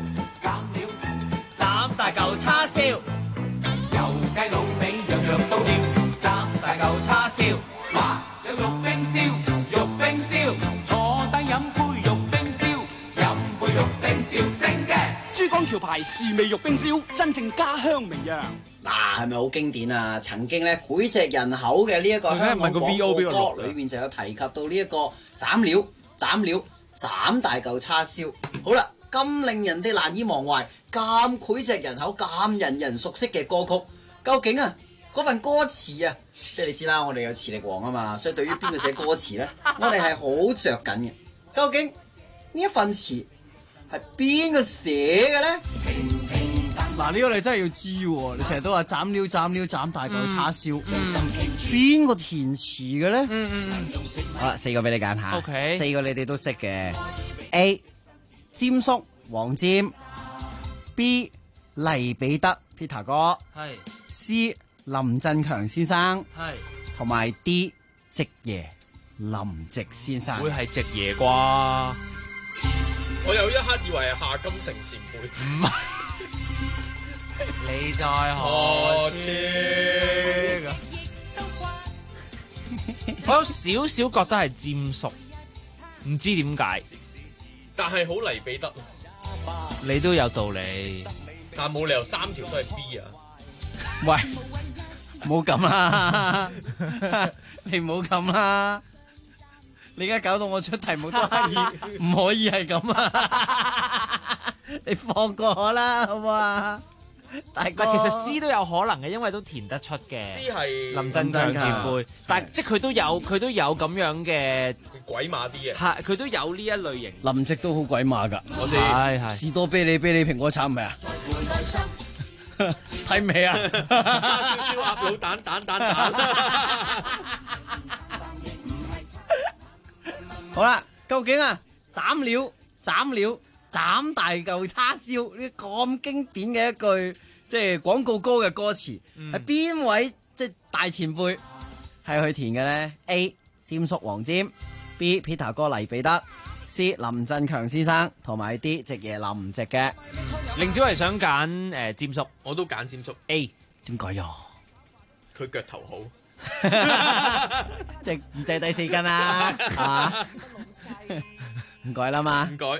斬大嚿叉燒， 油雞滷味樣樣都要，斬大嚿叉燒。嗱，有肉冰燒，肉冰燒，坐低飲杯肉冰燒，飲杯肉冰燒正嘅。 珠江橋牌士味肉冰燒，真正家鄉名揚。 嗱，係咪好經典啊？曾經咧膾炙人口嘅呢一個香港廣告歌裏面就有提及到呢一個斬料、斬大嚿叉燒。好啦，咁令人哋難以忘懷、咁膾炙人口、咁人人熟悉嘅歌曲，究竟啊嗰份歌詞啊，即係你知啦，我哋有詞力王啊嘛，所以對於邊個寫歌詞咧，我哋係好着緊嘅。究竟呢一份詞係邊個寫嘅咧？嗱，呢個你真係要知喎！你成日都話斬料斬大嚿叉燒，邊個填詞嘅咧？好啦，4個俾你揀下。 OK， 4個你哋都識嘅。A. 霑叔黃霑 B. 黎彼得 Peter 哥係 C. 林振強先生係同埋 D. 夕爺林夕先生。 會係夕爺啩？ 我有一刻以為係夏金城前輩。 唔係。你在何處？我有少少覺得係霑叔，唔知點解， 但係好黎彼得。 你都有道理， 但係冇理由3條都係 B 啊！ 喂，唔好咁啦，你唔好咁啦，你而家搞到我出題目都刻意，唔可以係咁啊！你放過我啦，好唔好啊？ 但其實 C 都有可能嘅，因為都填得出嘅。 C 係林振強前輩，但即係佢都有咁樣嘅鬼馬啲嘅。 係佢都有呢一類型。 林夕都好鬼馬㗎， 我知。 係士多啤梨蘋果橙唔係啊？睇未啊？ 叉燒燒鴨佬蛋。 好啦，究竟啊斬料斬大嚿叉燒呢咁經典嘅一句即係廣告歌嘅歌詞，係邊位即係大前輩係去填嘅咧 ？A. 霑叔黃霑 B. Peter 哥黎彼得 C. 林振強先生同埋 D. 夕爺林夕嘅。 凌子維想揀霑叔， 我都揀霑叔 A。 點解呀？ 佢腳頭好。 即係耳仔第4根啦，啊！唔該啦嘛， 唔該。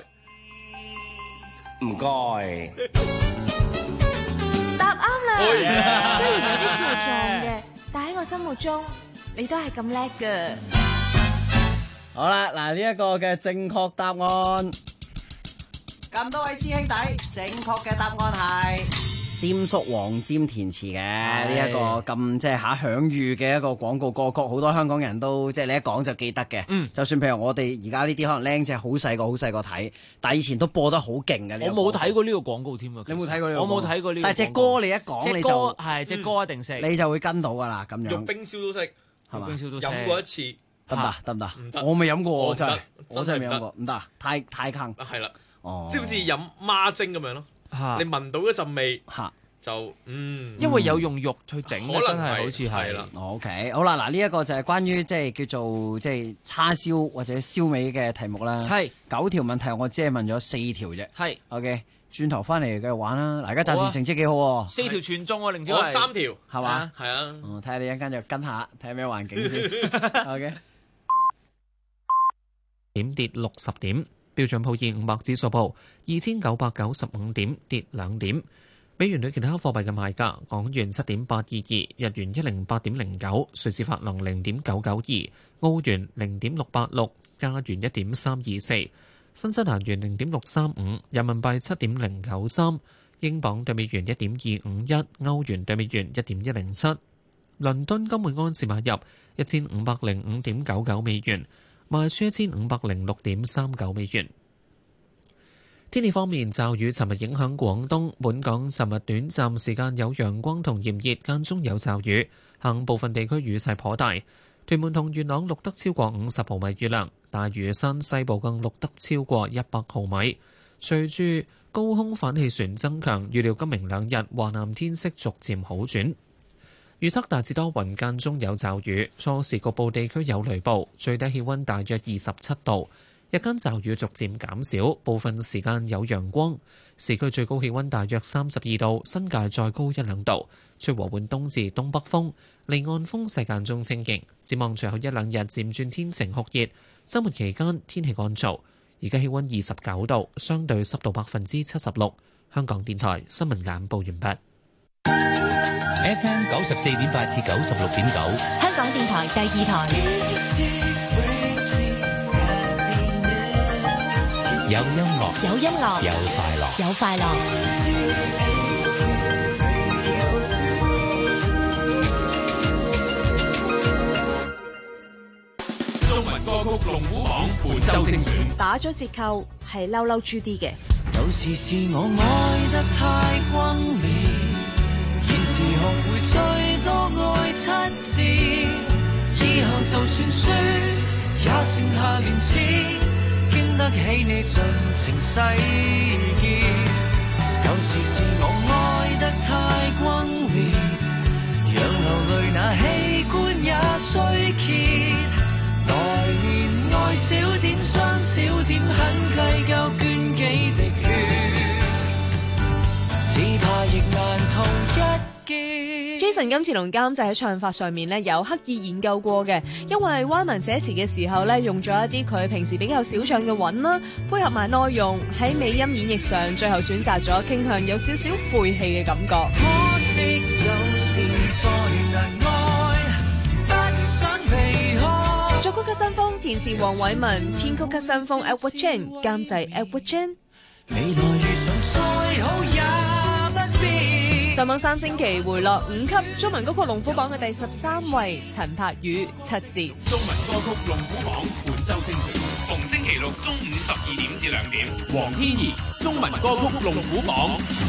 答啱啦！雖然有啲似係撞嘅，但喺我心目中，你都係咁叻㗎。 好啦，嗱呢一個嘅正確答案，咁多位師兄弟，正確嘅答案係霑叔黃霑填詞嘅呢一個咁即係享譽嘅一個廣告歌曲，好多香港人都即係你一講就記得嘅。就算譬如我哋而家呢啲可能僆仔好細個睇，但係以前都播得好勁嘅。 我冇睇過呢個廣告添啊！ 你冇睇過呢個？ 我冇睇過呢個。 但係隻歌你一講你就係隻歌一定識， 你就會跟到噶啦咁樣。 肉冰燒都識， 係嘛？ 飲過一次。 得唔得？ 唔得， 我未飲過，真係我真係未飲過，唔得，太坑。 係啦， 哦， 即係好似飲孖蒸咁樣咯。你聞到一陣味， 就因為有用肉去整嘅，真係好似係啦。 OK， 好啦，嗱呢一個就係關於即係叫做即係叉燒或者燒味嘅題目啦。 係 9條問題，我只係問咗4條啫。 係 OK， 轉頭翻嚟繼續玩啦。嗱，而家暫時成績幾好喎 ，4條全中喎，凌子我3條係嘛？ 係啊。 睇下你一陣間就跟下，睇下咩環境先。OK。 點跌60點，標準普爾500指數報2995點，跌2點。美元對其他貨幣嘅賣價：港元7.822，日元108.09，瑞士法郎0.992，澳元0.686，加元1.324，新西蘭元0.635，人民幣7.093，英鎊對美元1.251，歐元對美元1.107。倫敦金每安士買入1505.99美元，賣出1506.39美元。天氣方面，驟雨尋日影響廣東，本港尋日短暫時間有陽光同炎熱，間中有驟雨，行部分地區雨勢頗大。屯門同元朗錄得超過50毫米雨量，大嶼山西部更錄得超過100毫米。隨住高空反氣旋增強，預料今明兩日華南天色逐漸好轉。預測大致多雲，間中有驟雨，初時局部地區有雷暴，最低氣溫大約27度。日間驟雨逐漸減少，部分時間有陽光。市區最高氣溫大約32度，新界再高1-2度。吹和緩東至東北風，離岸風勢間中清勁。展望隨後1-2日漸轉天晴酷熱，週末期間天氣乾燥。而家氣溫29度，相對濕度76%。香港電台新聞簡報完畢。 FM 94.8至96.9， 香港電台第2台。 有音樂， 有音樂， 有快樂， 有快樂。 中文歌曲龍虎榜本周精選， 打咗折扣係嬲嬲豬啲嘅。 有時是我愛得太轟烈，現時學會最多愛7次，以後就算輸也剩下廉恥。經得起你盡情洗劫，有時是我愛得太轟烈，讓流淚那器官也衰竭，來年愛少點傷少點，很計較捐幾滴血，只怕亦難逃一劫。 Jason 今次同監製喺唱法上面咧有刻意研究過嘅，因為灣文寫詞嘅時候咧用咗一啲佢平時比較少唱嘅韻啦，配合埋內容喺尾音演繹上，最後選擇咗傾向有少少晦氣嘅感覺。 可惜有時再難愛，不想離開。 作曲給新風，填詞黃偉文，編曲給新風 Edward Chan， 監製 Edward Chan。 未來遇上再好也不必。 上網3星期回落5級，中文歌曲龍虎榜嘅第13位，陳柏宇7折。 中文歌曲龍虎榜本周精選，逢星期六中午12點至2點。黃天怡，中文歌曲龍虎榜。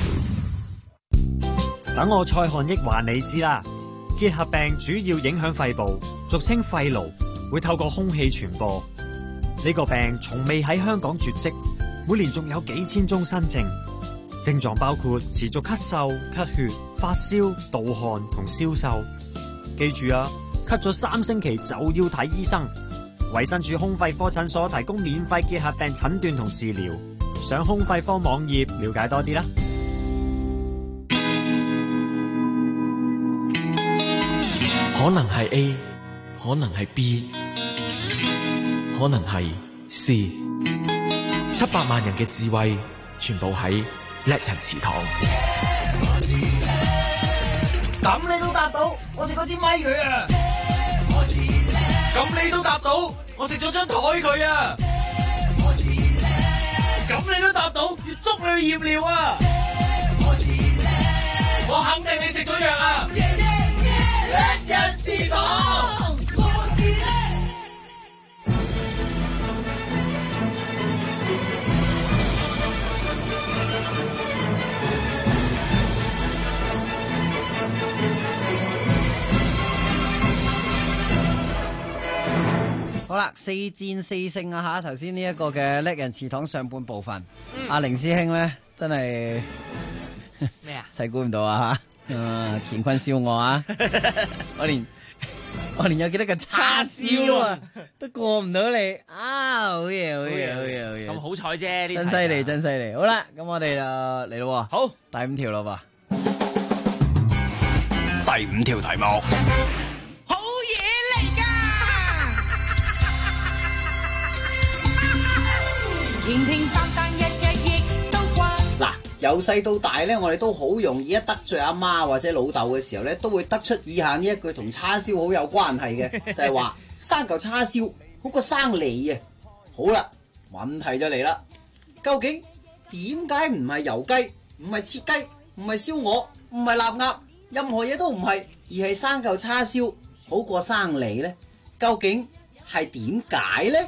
等我蔡漢益話你知啦，結核病主要影響肺部，俗稱肺癆，會透過空氣傳播。呢個病從未喺香港絕跡，每年仲有幾千宗新症。症狀包括持續咳嗽、咳血、發燒、盜汗同消瘦。記住啊，咳咗3星期就要睇醫生。衛生署胸肺科診所提供免費結核病診斷同治療，上胸肺科網頁了解多啲啦。 可能係 A， 可能係 B， 可能係 C。700萬人嘅智慧，全部喺叻人祠堂。 咁你都答到，我食嗰支咪佢啊！咁你都答到，我食咗張台佢啊！咁你都答到，要捉你去驗尿啊！我肯定你食咗藥啊！叻人祠堂。 好啦，4戰4勝啊吓！頭先呢一個嘅叻人祠堂上半部分，阿凌師兄咧真係咩啊？ 細估唔到啊嚇！乾坤笑我啊！我連有幾多個叉燒啊，都過唔到你啊！好嘢，好嘢，好嘢，好嘢！ 咁好彩啫，呢真犀利，真犀利！好啦，咁我哋就嚟咯。 好， 第5條咯噃。 第5條題目， 好嘢嚟㗎！平平淡淡日日亦都慣。 嗱，由細到大咧，我哋都好容易一得罪阿媽或者老豆嘅時候咧，都會得出以下呢一句同叉燒好有關係嘅，就係話生嚿叉燒好過生你啊！好啦，問題就嚟啦，究竟點解唔係油雞，唔係切雞，唔係燒鵝，唔係臘鴨，任何嘢都唔係，而係生嚿叉燒好過生你呢？究竟係點解呢？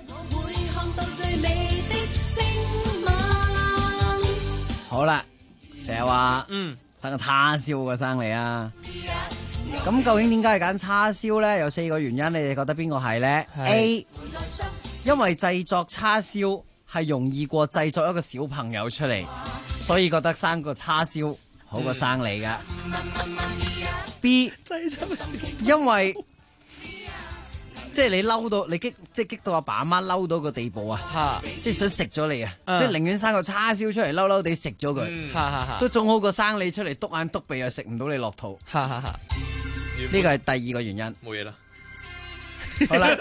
好啦，成日話生個叉燒過生你啊！咁究竟點解係揀叉燒呢？有4個原因，你哋覺得邊個係呢？ A， 因為製作叉燒係容易過製作一個小朋友出嚟，所以覺得生個叉燒好過生你㗎。B， 因為即係你嬲到你激到阿爸阿媽嬲到個地步啊，即係想食咗你啊，所以寧願生個叉燒出嚟嬲嬲地食咗佢，都仲好過生你出嚟篤眼篤鼻又食唔到你落肚。呢個係第2個原因。 冇嘢啦。 好啦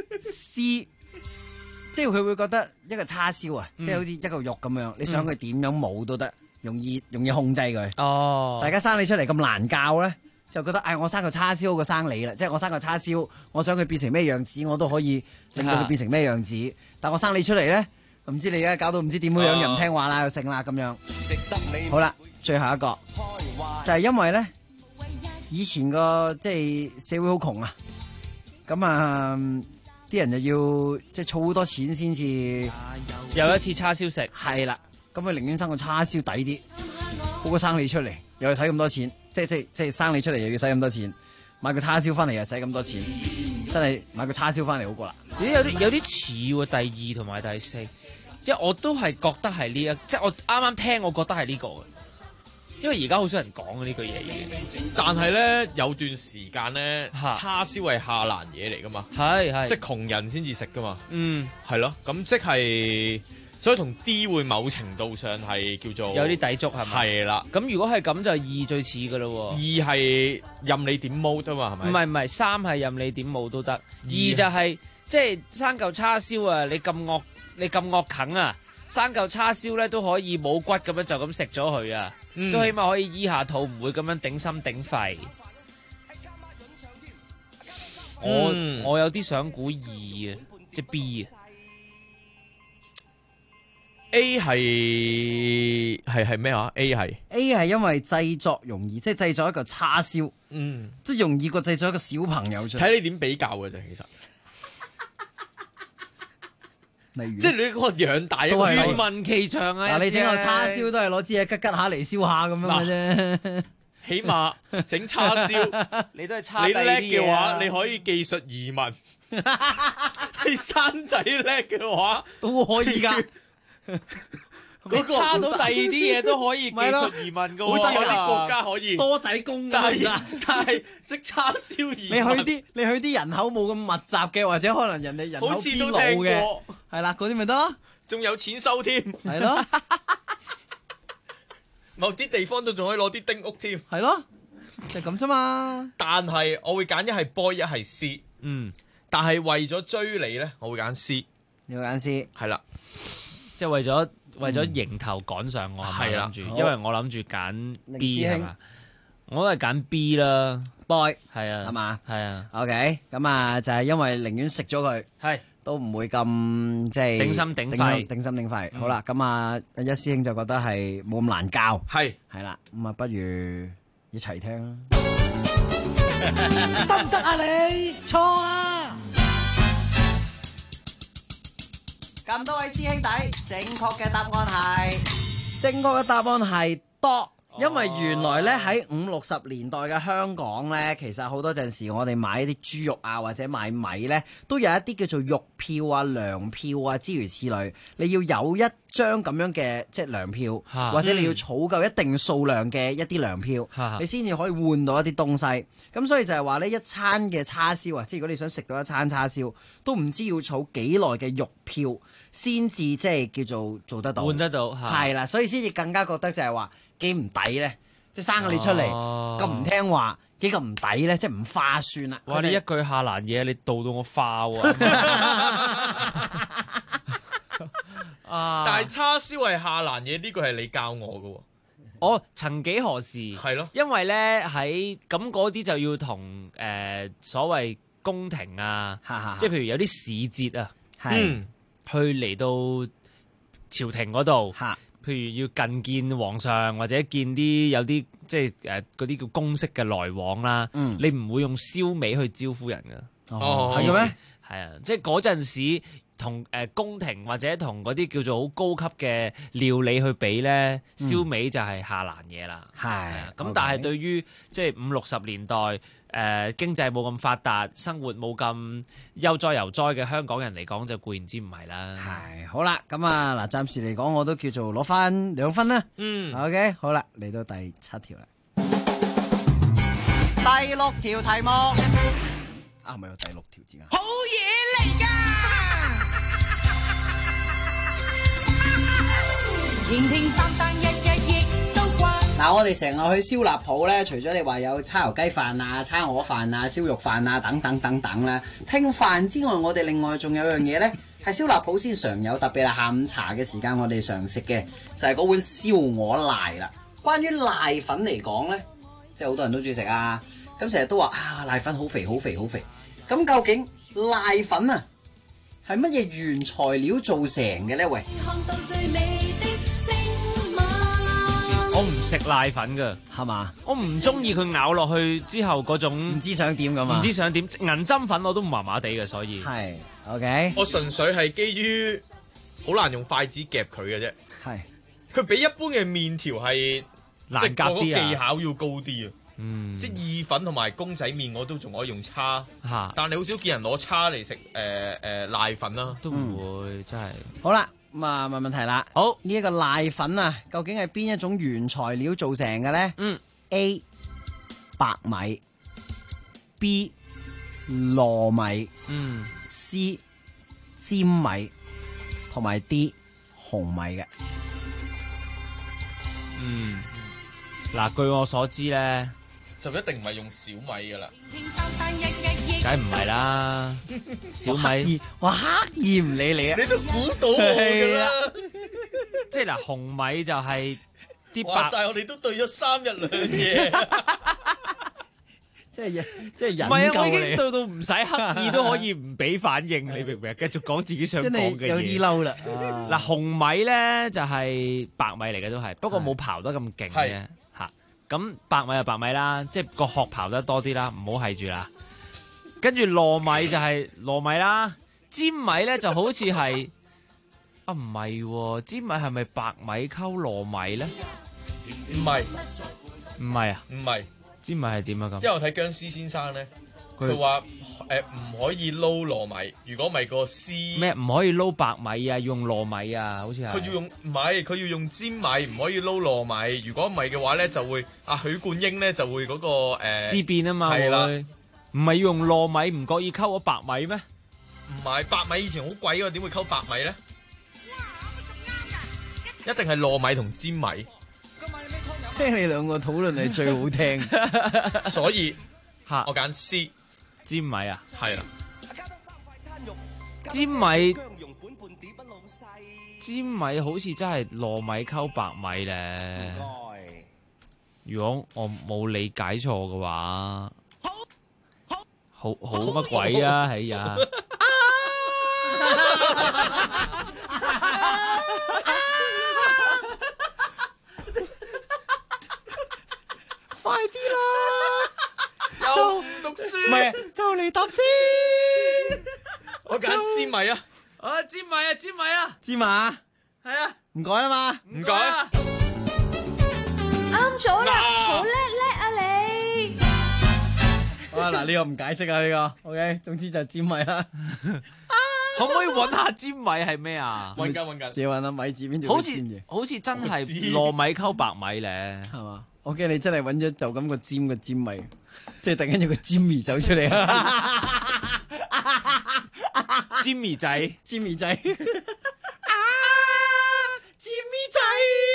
，C， 即係佢會覺得一個叉燒啊，即係好似一嚿肉咁樣，你想佢點樣冇都得，容易控制佢。哦，大家生你出嚟咁難教咧，就覺得我生個叉燒好過生你啦，即係我生個叉燒，我想佢變成咩樣子，我都可以令到佢變成咩樣子。但我生你出嚟咧，唔知你而家搞到唔知點樣又唔聽話啦，又剩啦咁樣。好啦，最後一個就係因為咧。以前個即係社會好窮啊，咁啊啲人就要即係儲好多錢先至有一次叉燒食。 係啦，咁佢寧願生個叉燒抵啲，好過生你出嚟又要使咁多錢，即係生你出嚟又要使咁多錢，買個叉燒翻嚟又使咁多錢，真係買個叉燒翻嚟好過啦。 咦，有啲似喎，第2同埋第4，因為我都係覺得係呢一，即係我啱啱聽，我覺得係呢個嘅。因為而家好少人講呢句嘢已經， 但係咧有段時間咧，叉燒係下欄嘢嚟噶嘛， 係即係窮人先至食噶嘛，係咯，咁即係所以同 D 會某程度上係叫做有啲抵觸係咪？ 係啦， 咁如果係咁就2最似噶咯喎，2係任你點撈啫嘛，係咪？ 唔係3係任你點撈都得，2就係即係生嚿叉燒啊！你咁惡啃啊！生嚿叉燒咧都可以冇骨咁樣就咁食咗佢啊，都起碼可以醫下肚，唔會咁樣頂心頂肺。我有啲想估2啊，即係 B 啊。 A 係咩話 ？A 係因為製作容易，即係製作一個叉燒，即係容易過製作一個小朋友出嚟。 睇你點比較嘅啫，其實。即係你嗰個養大一個願聞其詳啊！ 你整個叉燒都係攞支嘢吉下嚟燒下咁樣嘅啫。 起碼整叉燒， 你都係叉你叻嘅話，你可以技術移民。你生仔叻嘅話， 都可以㗎。 你叉到第2啲嘢都可以技術移民㗎喎， 好似有啲國家可以多仔公， 但係識叉燒移民。 你去啲人口冇咁密集嘅，或者可能人哋人口偏老嘅，係啦，嗰啲咪得咯， 仲有錢收添， 係咯。 某啲地方都仲可以攞啲丁屋添， 係咯，就咁啫嘛。 但係我會揀一係 boy 一係 C，但係為咗追你咧，我會揀 C， 你會揀 C， 係啦， 即係為咗迎頭趕上我，係啦，因為我諗住揀 B 係嘛，我都係揀 B 啦 ，boy 係啊， 係嘛， 係啊 ，OK，咁啊就係因為寧願食咗佢， 係都唔會咁即係頂心頂肺， 好啦，咁啊一師兄就覺得係冇咁難教， 係啦，咁啊不如一齊聽啦， 得唔得啊你？錯啊！ 咁多位師兄弟，正確嘅答案係多，因為原來咧喺50、60年代嘅香港咧，其實好多陣時我哋買啲豬肉啊或者買米咧，都有一啲叫做肉票啊、糧票啊諸如此類，你要有一張咁樣嘅即係糧票，或者你要儲夠一定數量嘅一啲糧票，你先至可以換到一啲東西。咁所以就係話呢，一餐嘅叉燒啊，即係如果你想食到一餐叉燒，都唔知要儲幾耐嘅肉票先至即係叫做做得到換得到， 係啦，所以先至更加覺得就係話幾唔抵咧，即係生咗你出嚟咁唔聽話。幾咁唔抵咧，即係唔划算啦！ 哇！你一句下欄嘢，你導到我化喎。 但係叉燒係下欄嘢，呢個係你教我嘅喎。 我曾幾何時係咯， 因為咧喺咁嗰啲就要同所謂宮廷啊，即係譬如有啲市節啊，去嚟到朝廷嗰度。譬如要近見皇上或者見啲有啲即係嗰啲叫公式嘅來往啦，你唔會用燒味去招呼人㗎。 係嘅咩？ 係啊，即係嗰陣時同宮廷或者同嗰啲叫做好高級嘅料理去比咧，燒味就係下欄嘢啦。 係咁，但係對於即係50、60年代經濟冇咁發達，生活冇咁悠哉悠哉嘅香港人嚟講，就固然之唔係啦。 係好啦，咁啊嗱，暫時嚟講我都叫做攞翻2分啦。OK， 好啦，嚟到第7條啦。第6條題目係咪有第6條字啊？ 好嘢嚟㗎！平平淡淡日日亦都慣。 嗱，我哋成日去燒臘鋪咧，除咗你話有叉油雞飯啊、叉鵝飯啊、燒肉飯啊等等等等啦，拼飯之外，我哋另外仲有樣嘢咧，係燒臘鋪先常有，特別係下午茶嘅時間，我哋常食嘅就係嗰碗燒鵝瀨啦。關於瀨粉嚟講咧，即係好多人都中意食啊，咁成日都話啊瀨粉好肥好肥好肥。咁究竟瀨粉啊係乜嘢原材料做成嘅咧？喂， 我唔食瀨粉㗎， 係嘛？ 我唔中意佢咬落去之後嗰種唔知想點咁啊！ 唔知想點銀針粉我都麻麻地嘅，所以係 OK。 我純粹係基於好難用筷子夾佢嘅啫。係佢比一般嘅麵條係難夾啲啊， 技巧要高啲啊。即係意粉同埋公仔麵我都仲可以用叉，但你好少見人攞叉嚟食瀨粉啦， 都唔會真係。 好啦，咁啊問問題啦。好，呢一個瀨粉啊，究竟係邊一種原材料做成嘅咧？A 白米，B 糯米，C 尖米，同埋 D 紅米嘅。 嗱，據我所知咧， 就一定唔係用小米噶啦， 梗係唔係啦。小米我刻意唔理你啊， 你都估到我噶啦。 即係嗱，紅米就係啲白。 話晒我哋都對咗3日2夜， 即係引唔係啊！我已經對到唔使刻意都可以唔俾反應，你明唔明？繼續講自己想講嘅嘢。 有啲嬲啦。 嗱，紅米咧就係白米嚟嘅都係，不過冇刨得咁勁嘅。咁白米就白米啦，即係個殼刨得多啲啦，唔好係住啦。跟住糯米就係糯米啦，尖米咧就好似係唔係？尖米係咪白米溝糯米咧？ 唔係， 唔係啊？ 唔係， 尖米係點啊？咁因為我睇僵屍先生咧，佢話唔可以撈糯米，如果唔係個絲咩唔可以撈白米啊，要用糯米啊，好似係。 佢要用唔係，佢要用尖米，唔可以撈糯米。如果唔係嘅話咧，就會許冠英咧就會嗰個屍變啊嘛。係啦，唔係要用糯米，唔覺意溝咗白米咩？ 唔係，白米以前好貴㗎，點會溝白米咧？一定係糯米同尖米。 聽你兩個討論係最好聽， 所以我揀 C 尖米啊， 係啦， 尖米尖米好似真係糯米溝白米咧。如果我冇理解錯嘅話，好乜鬼啊？係呀！ 快啲啦！ 又唔讀書， 唔係就嚟答先。 我揀尖米啊！ 尖米啊！尖米啊！ 尖米啊！ 係啊！ 唔改啦嘛？ 唔改。 啱咗啦！好叻啊你！ 哇嗱，呢個唔解釋啊呢個。OK，總之就尖米啦。 可唔可以揾下尖米係咩啊？ 揾緊， 自己揾下米字邊好做尖嘅， 好似真係糯米溝白米咧， 係嘛？我驚你真係揾咗就咁個尖米，即係突然間有個尖兒走出嚟啊！ 尖兒仔， 尖兒仔，尖兒仔。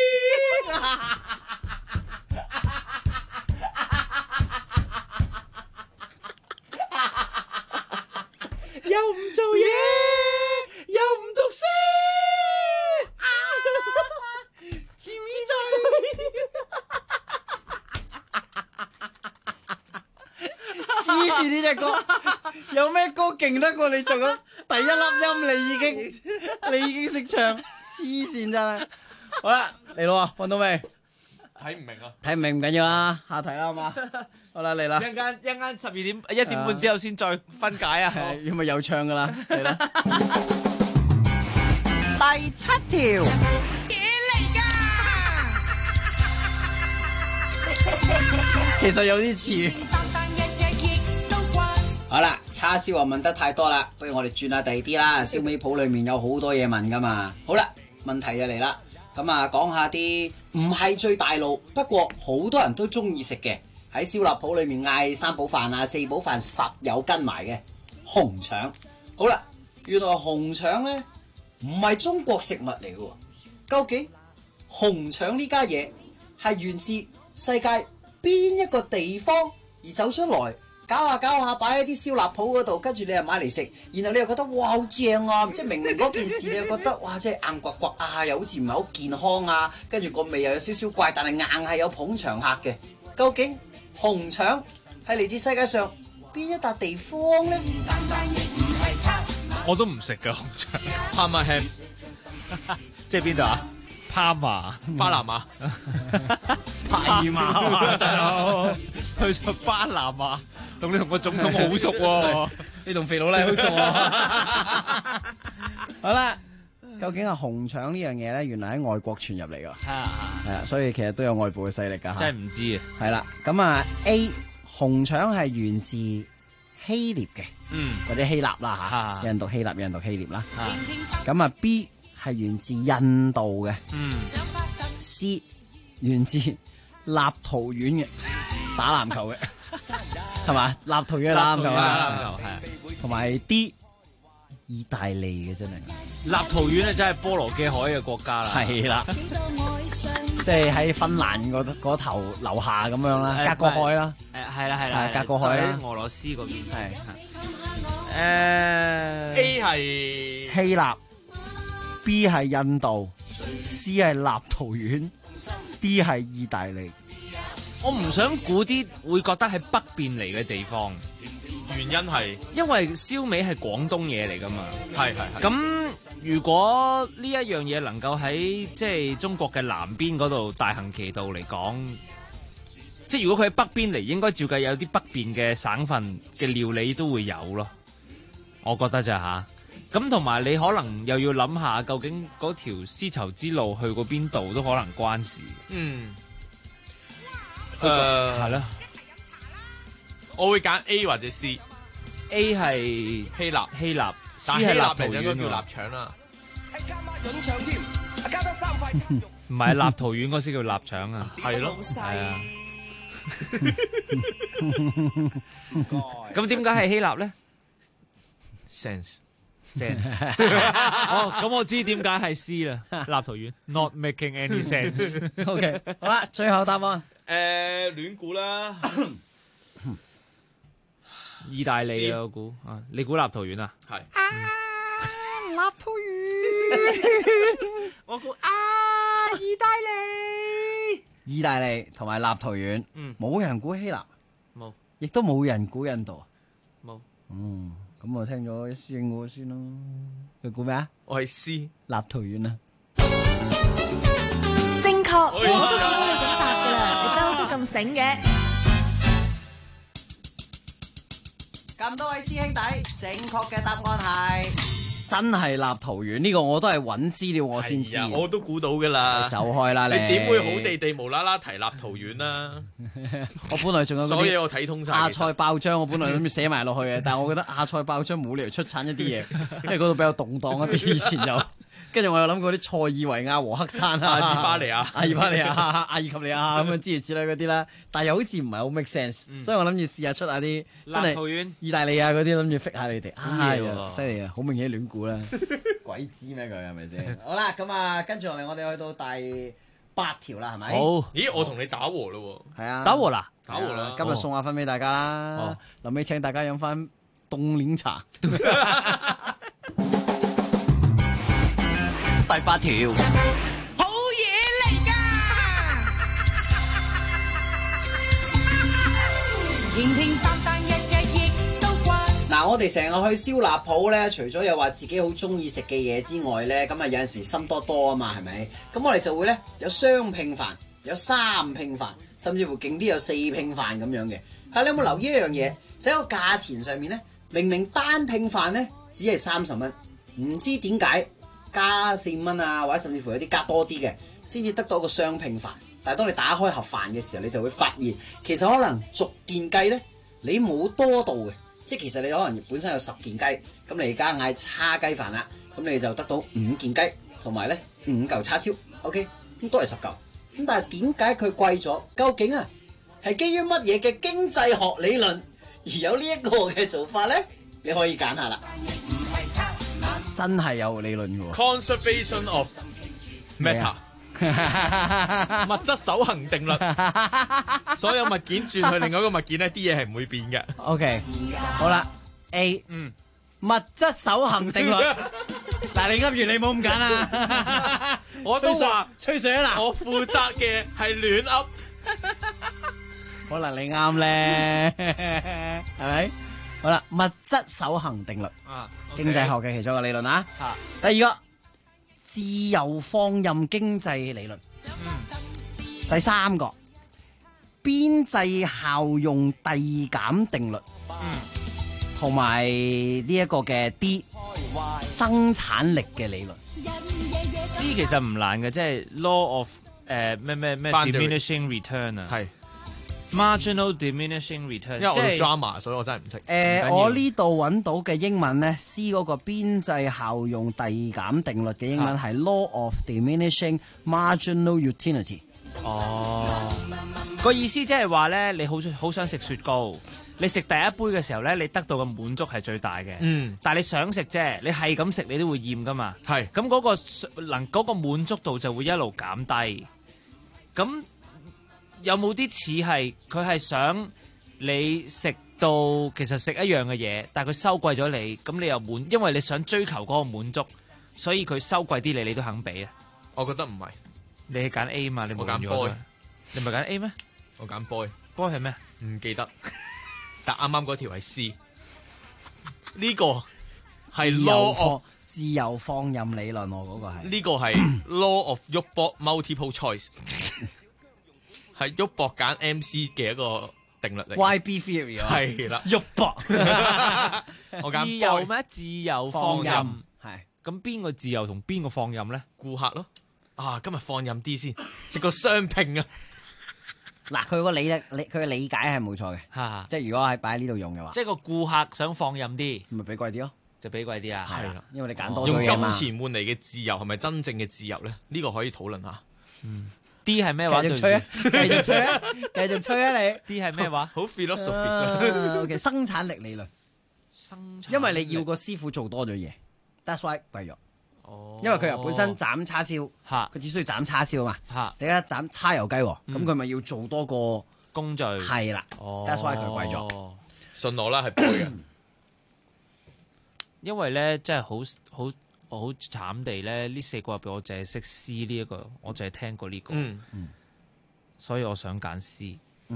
又唔做嘢，又唔讀書，尖兒仔。黐線呢隻歌，有咩歌勁得過你做咗第一粒音？你已經識唱，黐線真係。好啦，嚟咯，揾到未？ 睇唔明啊！ 睇唔明唔緊要啦，下題啦，好嘛？好啦，嚟啦！ 一陣間1點半之後先再分解啊！ 因為有唱噶啦，嚟啦！ 第7條嘢嚟㗎， 其實有啲似。好啦，叉燒啊問得太多啦，不如我哋轉下第二啲啦。燒味鋪裏面有好多嘢問噶嘛。好啦，問題就嚟啦。咁啊，講下啲唔係最大路，不過好多人都中意食嘅。喺燒臘鋪裏面嗌3寶飯啊、4寶飯實有跟埋嘅紅腸。好啦，原來紅腸呢唔係中國食物嚟嘅喎。究竟紅腸呢家嘢係源自世界邊一個地方而走出來？搞下擺喺啲燒臘鋪嗰度，跟住你又買嚟食，然後你又覺得哇好正啊！即係明明嗰件事你又覺得哇，即係硬刮刮啊，又好似唔係好健康啊，跟住個味又有少少怪，但係硬係有捧場客嘅。究竟紅腸係嚟自世界上邊一笪地方呢？ 我都唔食㗎紅腸。 Parma ham， 即係邊度啊？巴拿馬， 巴馬大佬， 去咗巴拿馬，同你同個總統好熟喎， 你同肥佬黎好熟啊！好啦，究竟係紅腸呢樣嘢咧，原來喺外國傳入嚟㗎，係啊，所以其實都有外部嘅勢力㗎。 真係唔知啊！ 係啦，咁啊 A 紅腸係源自希臘嘅，或者希臘啦嚇，有人讀希臘，有人讀希臘啦。咁啊 B 係源自印度嘅，C 源自立陶宛嘅打籃球嘅，係嘛？立陶宛打籃球啊，同埋 D 意大利嘅真係。 立陶宛咧真係波羅嘅海嘅國家啦， 係啦，即係喺芬蘭嗰頭樓下咁樣啦，隔個海啦， 係啦， 隔個海啦， 俄羅斯嗰邊係。 A 係希臘。B 係印度 ，C 係立陶宛 ，D 係意大利。 我唔想估啲會覺得係北邊嚟嘅地方， 原因係因為燒味係廣東嘢嚟㗎嘛。 係。 咁如果呢一樣嘢能夠喺即係中國嘅南邊嗰度大行其道嚟講，即係如果佢喺北邊嚟，應該照計有啲北邊嘅省份嘅料理都會有咯。我覺得咋嚇？咁同埋你可能又要諗下，究竟嗰條絲綢之路去過邊度都可能關事。係啦， 我會揀 A 或者 C。 A 係希臘 ，C 係立陶宛應該叫臘腸啦。 唔係立陶宛嗰先叫臘腸啊。 係咯， 係啊。咁點解係希臘咧 ？Sense。 哦，咁我知點解係 C 啦，立陶宛 not making any sense。OK， 好啦，最後答案， 亂估啦， 意大利啊，我估啊，你估立陶宛啊？ 係。 立陶宛， 我估意大利同埋立陶宛，冇人估希臘， 冇， 亦都冇人估印度， 冇， 咁我聽咗師兄估先咯，佢估咩啊？ 我係 C 立陶宛啊！ 正確，我都估你咁答噶啦，你都咁醒嘅。 咁多位師兄弟，正確嘅答案係真係立陶宛呢個我都係揾資料我先知， 我都估到噶啦。 走開啦你點會好地地無啦啦提立陶宛啦？ 我本來仲有所以我睇通晒亞塞爆章，我本來諗住寫埋落去嘅，但係我覺得亞塞爆章冇理由出產一啲嘢，因為嗰度比較動盪一啲，以前有。跟住我又諗過啲塞爾維亞和黑山啊、 阿爾巴尼亞、 阿爾巴尼亞、阿爾及利亞咁樣諸如此類嗰啲啦，但係又好似唔係好 make sense，所以我諗住試下出下啲真係意大利啊嗰啲，諗住 fit 下你哋。犀利啊！好明顯亂估啦，鬼知咩佢係咪先？好啦，咁啊，跟住落嚟我哋去到第8條啦，係咪？ 好，咦，我同你打和咯喎。 係啊， 打和啦， 打和啦。 今日送下分俾大家啦，臨尾請大家飲翻凍檸茶。第8條， 好嘢嚟㗎！平平淡淡日日亦都慣。 嗱，我哋成日去燒臘鋪咧，除咗有話自己好中意食嘅嘢之外咧，咁啊有陣時心多多啊嘛，係咪？咁我哋就會咧有雙拼飯，有3拼飯，甚至乎勁啲有4拼飯咁樣嘅。但係你有冇留意一樣嘢？就喺個價錢上面咧，明明單拼飯咧只係30蚊，唔知點解加4、5蚊啊，或者甚至乎有啲加多啲嘅，先至得到個雙拼飯。但係當你打開盒飯嘅時候，你就會發現其實可能逐件計咧，你冇多到嘅，即係其實你可能本身有10件雞，咁你而家嗌叉雞飯啦，咁你就得到5件雞同埋咧5嚿叉燒 ，OK， 咁都係10嚿。咁但係點解佢貴咗？究竟啊係基於乜嘢嘅經濟學理論而有呢一個嘅做法咧？你可以揀下啦。真係有理論嘅喎 Conservation of matter 物質守恒定律，所有物件轉去另外一個物件咧，啲嘢係唔會變嘅。 OK， 好啦 ，A， 物質守恒定律。嗱，你噏住你冇咁揀啊！ 我都話吹水啊！嗱， 我負責嘅係亂噏， 可能你啱咧，係咪？好啦，物質守恒定律，經濟學嘅其中一個理論啊。第二個自由放任經濟理論。第三個邊際效用遞減定律。同埋呢一個嘅 D 生產力嘅理論。 C 其實唔難嘅，即係 law of 咩 diminishing return 啊。係。marginal diminishing return， 因為我讀 drama，所以我真係唔識。 我呢度揾到嘅英文咧 ，C 嗰個邊際效用遞減定律嘅英文係 law of diminishing marginal utility。 哦，個意思即係話咧，你好想食雪糕，你食第一杯嘅時候咧，你得到嘅滿足係最大嘅。但係你想食啫，你係咁食，你都會厭噶嘛。係。咁嗰個滿足度就會一路減低。咁有冇啲似係佢係想你食到其實食一樣嘅嘢，但係佢收貴咗你，咁你又滿，因為你想追求嗰個滿足，所以佢收貴啲你都肯俾啊？ 我覺得唔係， 你係揀 A 嘛？你冇揀 boy， 你唔係揀 A 咩？ 我揀 boy。 boy 係咩？ 唔記得。但啱啱嗰條係 C， 呢個係 law of 自由放任理論，我嗰個係呢個係 law of 喐博 multiple choice。係喐博揀 MC 嘅一個定律嚟。 YB theory 係啦， 喐博。 我揀自由咩？自由放任係。 咁邊個自由同邊個放任咧？ 顧客咯。今日放任啲先，食個雙拼啊！ 嗱，佢個佢嘅理解係冇錯嘅，即係如果係擺喺呢度用嘅話， 即係個顧客想放任啲， 咪俾貴啲咯， 就俾貴啲啊。 係啦， 因為你揀多咗嘢嘛。 用金錢換嚟嘅自由係咪真正嘅自由咧？呢個可以討論下。 D 係咩話？ 繼續吹啊！繼續吹啊！繼續吹啊！你 D 係咩話？ 好 philosophy。 OK， 生產力理論。因為你要個師傅做多咗嘢 ，that's why 貴咗。因為佢由本身斬叉燒，佢只需要斬叉燒啊嘛。你而家斬叉油雞，咁佢咪要做多個工序。 係啦，that's why 佢貴咗。 信我啦，係貴嘅。 因為咧，真係好慘地咧，呢4個入邊我淨係識 C 呢一個，我淨係聽過呢個。所以我想揀 C。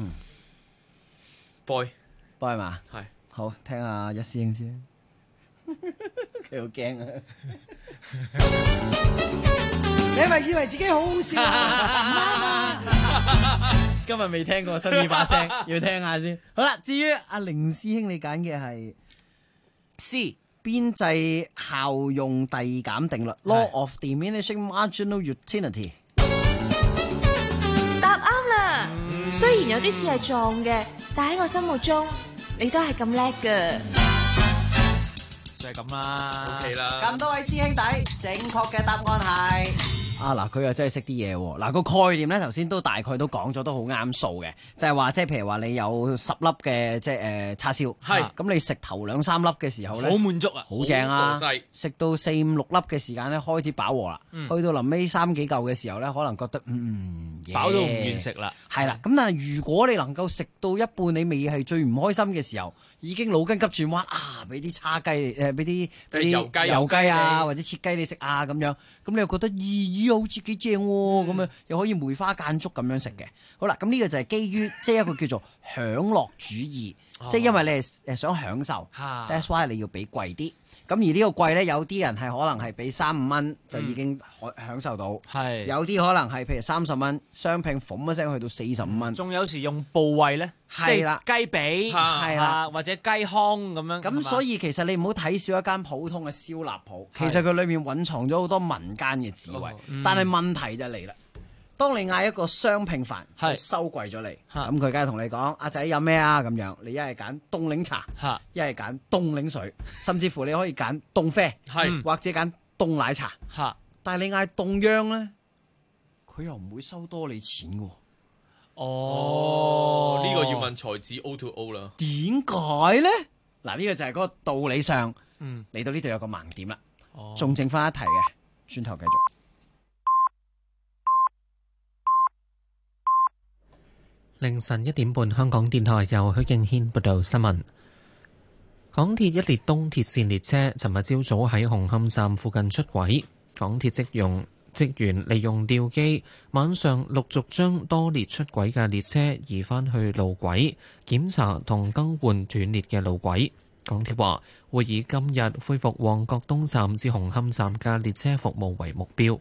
boy 嘛， 係好聽下一師兄先。佢好驚啊！你係咪以為自己好好笑啊？今日未聽過新呢把聲，要聽下先。好啦，至於阿凌師兄，你揀嘅係 C 邊際效用遞減定律 （Law of Diminishing Marginal Utility）。 答啱啦！雖然有啲似係撞嘅，但喺我心目中，你都係咁叻㗎。 就係咁啦。 OK 啦。 咁多位師兄弟，正確嘅答案係。嗱，佢又真係識啲嘢喎。嗱，個概念咧，頭先都大概都講咗，都好啱數嘅，就係話即係譬如話你有10粒嘅即係叉燒， 係咁你食頭2、3粒嘅時候咧， 好滿足啊， 好正啊！ 好食到4、5、6粒嘅時間咧，開始飽和啦。去到臨尾3幾嚿嘅時候咧，可能覺得飽到唔願食啦。 係啦，咁但係如果你能夠食到一半，你未係最唔開心嘅時候，已經腦筋急轉彎啊！俾啲叉雞俾啲油雞啊，或者切雞你食啊咁樣，咁你又覺得咦好似幾正喎，咁樣又可以梅花間竹咁樣食嘅。好啦，咁呢個就係基於即係一個叫做享樂主義，即係因為你係想享受，that's why 你要俾貴啲。咁而呢個貴咧，有啲人係可能係俾3-5蚊就已經享受到，有啲可能係譬如30蚊，雙拼揈一聲去到45蚊。 仲有時用部位咧， 係啦， 雞髀係啦，或者雞胸咁樣。 咁所以其實你唔好睇少一間普通嘅燒臘鋪，其實佢裏面蘊藏咗好多民間嘅智慧。但係問題就嚟啦，當你嗌一個雙拼飯，佢收貴咗你，咁佢梗係同你講：阿仔飲咩啊？咁樣你一係揀凍檸茶，一係揀凍檸水，甚至乎你可以揀凍啡，或者揀凍奶茶。但係你嗌凍央咧，佢又唔會收多你錢嘅。 呢個要問才子 O2O 啦。 點解咧？嗱，呢個就係嗰個道理上，嚟到呢度有個盲點啦。仲剩翻一題嘅，轉頭繼續。 凌晨1點半，香港電台由許敬軒報道新聞。港鐵一列東鐵線列車尋日朝早喺紅磡站附近出軌，港鐵職員利用吊機，晚上陸續將多列出軌嘅列車移返去路軌，檢查同更換斷裂嘅路軌。港鐵話會以今日恢復旺角東站至紅磡站嘅列車服務為目標。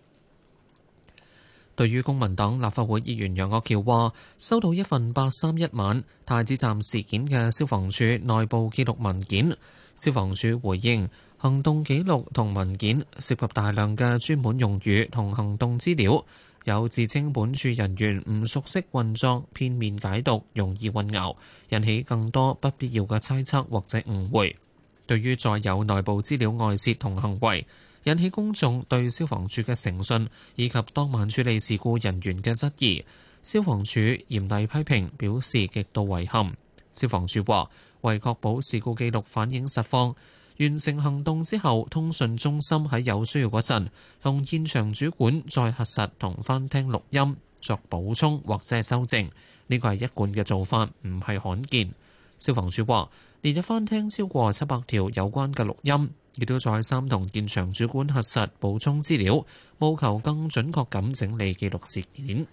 對於公民黨立法會議員楊岳橋話，收到一份831晚太子站事件嘅消防處內部記錄文件，消防處回應行動記錄同文件涉及大量嘅專門用語同行動資料，有自稱本處人員唔熟悉運作，片面解讀，容易混淆，引起更多不必要嘅猜測或者誤會。對於再有內部資料外泄同行為，引起公眾對消防處嘅誠信以及當晚處理事故人員嘅質疑，消防處嚴厲批評，表示極度遺憾。消防處話，為確保事故記錄反映實況，完成行動之後，通訊中心喺有需要嗰陣，同現場主管再核實同翻聽錄音，作補充或者係修正。呢個係一貫嘅做法，唔係罕見。消防處話，連日翻聽超過700條有關嘅錄音，亦都再三同現場主管核實補充資料，務求更準確咁整理記錄事件。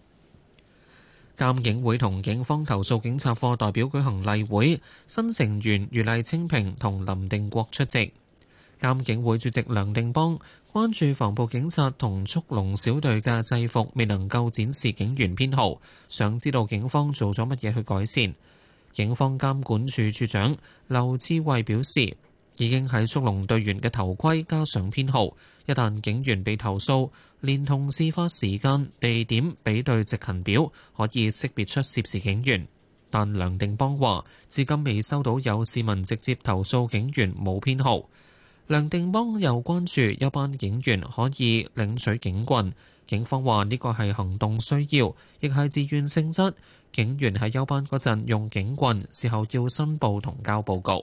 監警會同警方投訴警察課代表舉行例會，新成員余麗清平同林定國出席。監警會主席梁定邦關注防暴警察同速龍小隊嘅制服未能夠展示警員編號，想知道警方做咗乜嘢去改善。警方監管處處長劉志偉表示，已經喺速龍隊員嘅頭盔加上編號，一旦警員被投訴，連同事發時間、地點比對直行表，可以識別出涉事警員。但梁定邦話，至今未收到有市民直接投訴警員冇編號。梁定邦又關注一班警員可以領取警棍，警方話呢個係行動需要，亦係自願性質。警員喺休班嗰陣用警棍，事後要申報同交報告。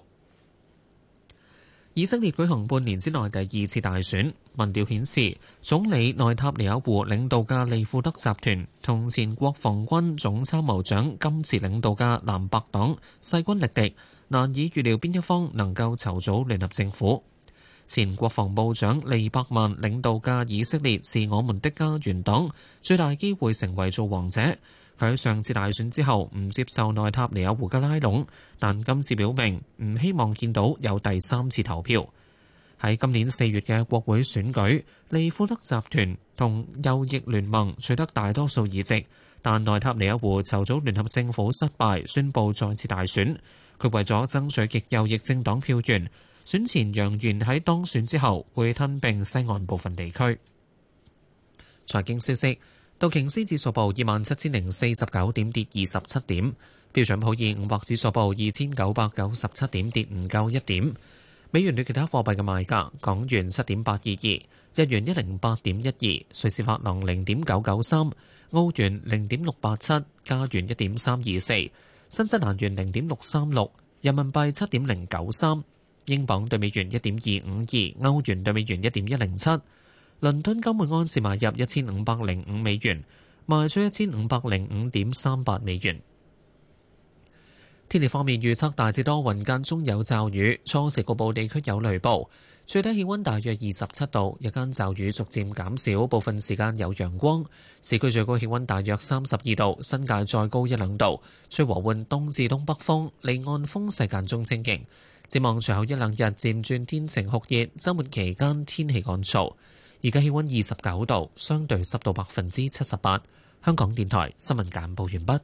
以色列舉行半年之內第2次大選，民調顯示總理內塔尼亞胡領導嘅利庫德集團同前國防軍總參謀長甘茨領導嘅藍白黨勢均力敵，難以預料邊一方能夠籌組聯合政府。前國防部長利伯曼領導嘅以色列是我們的家園黨最大機會成為造王者。佢喺上次大選之後唔接受內塔尼亞胡嘅拉攏，但今次表明唔希望見到有第3次投票。喺今年4月嘅國會選舉，利庫德集團同右翼聯盟取得大多數議席，但內塔尼亞胡籌組聯合政府失敗，宣布再次大選。佢為咗爭取極右翼政黨票源， 選前揚言喺當選之後會吞併西岸部分地區。財經消息，道瓊斯指數報27,049點，跌27點；標準普爾500指數報2,997點，跌唔夠1點。美元對其他貨幣嘅賣價：港元7.822，日元108.12，瑞士法郎0.993，澳元0.687，加元1.324，新西蘭元0.636，人民幣7.093，英鎊對美元1.252，歐元對美元1.107。倫敦金每安士買入1505美元，賣出1505.38美元。天氣方面預測大致多雲，間中有驟雨，初時局部地區有雷暴，最低氣溫大約27度，日間驟雨逐漸減少，部分時間有陽光。市區最高氣溫大約32度，新界再高1-2度，吹和緩東至東北風，離岸風勢間中清勁。展望隨後1-2日漸轉天晴酷熱，週末期間天氣乾燥。而家氣溫29度，相對濕度78%。香港電台新聞簡報完畢。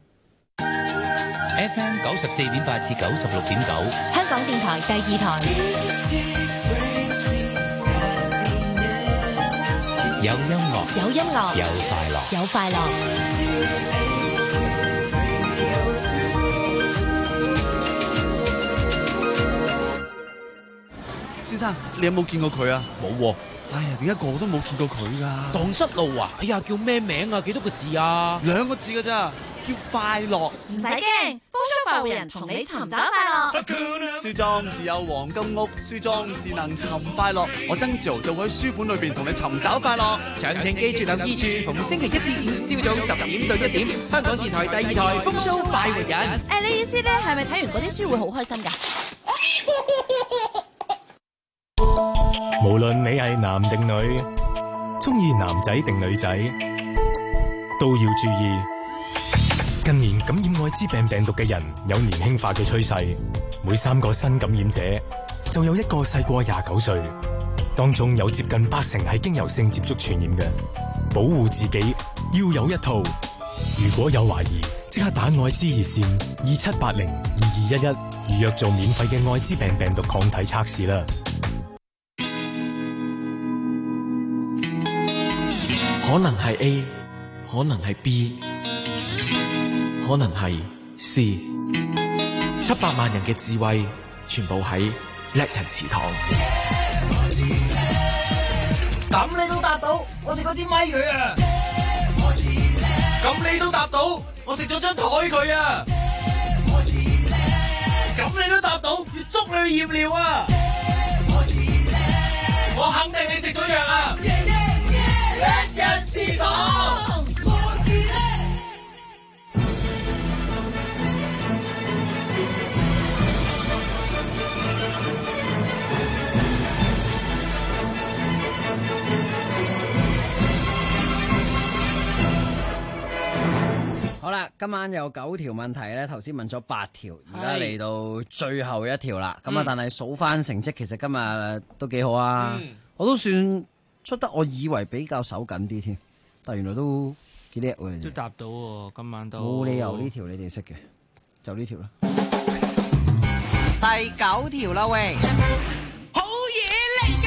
FM 94.8至96.9， 香港電台第2台。 有音樂， 有音樂， 有快樂， 有快樂。 先生，你有冇見過佢啊？冇喎。哎呀，點解個個都冇見過佢㗎？ 蕩失路啊！哎呀，叫咩名啊？幾多個字啊 ？2個字㗎咋，叫快樂。 唔使驚，風騷快活人同你尋找快樂。 書莊自有黃金屋，書莊自能尋快樂。我曾志豪就會喺書本裏邊同你尋找快樂。 詳情記住留意住，逢星期1至5朝早10點到1點，香港電台第2台風騷快活人。 你意思咧係咪睇完嗰啲書會好開心㗎？ 無論你係男定女，中意男仔定女仔，都要注意。近年感染艾滋病病毒嘅人有年輕化嘅趨勢，每3個新感染者就有1個細過29歲，當中有接近80%係經由性接觸傳染嘅。保護自己要有一套，如果有懷疑，即刻打艾滋熱線27802211預約做免費嘅艾滋病病毒抗體測試啦。 可能係 A， 可能係 B， 可能係 C。700萬人嘅智慧，全部喺叻人祠堂。 咁你都答到，我食嗰支咪佢啊！ 咁你都答到，我食咗張台佢啊！咁你都答到，要捉你去驗尿啊！我肯定你食咗藥啊！叻人祠堂，我自叻。 好啦，今晚有9條問題咧，頭先問咗8條，而家嚟到最後一條啦。咁啊，但係數翻成績，其實今日都幾好啊，我都算出得，我以為比較手緊啲添，但原來都幾叻喎。 都答到喎，今晚都冇理由呢條你哋識嘅，就呢條啦。 第9條啦喂，好嘢嚟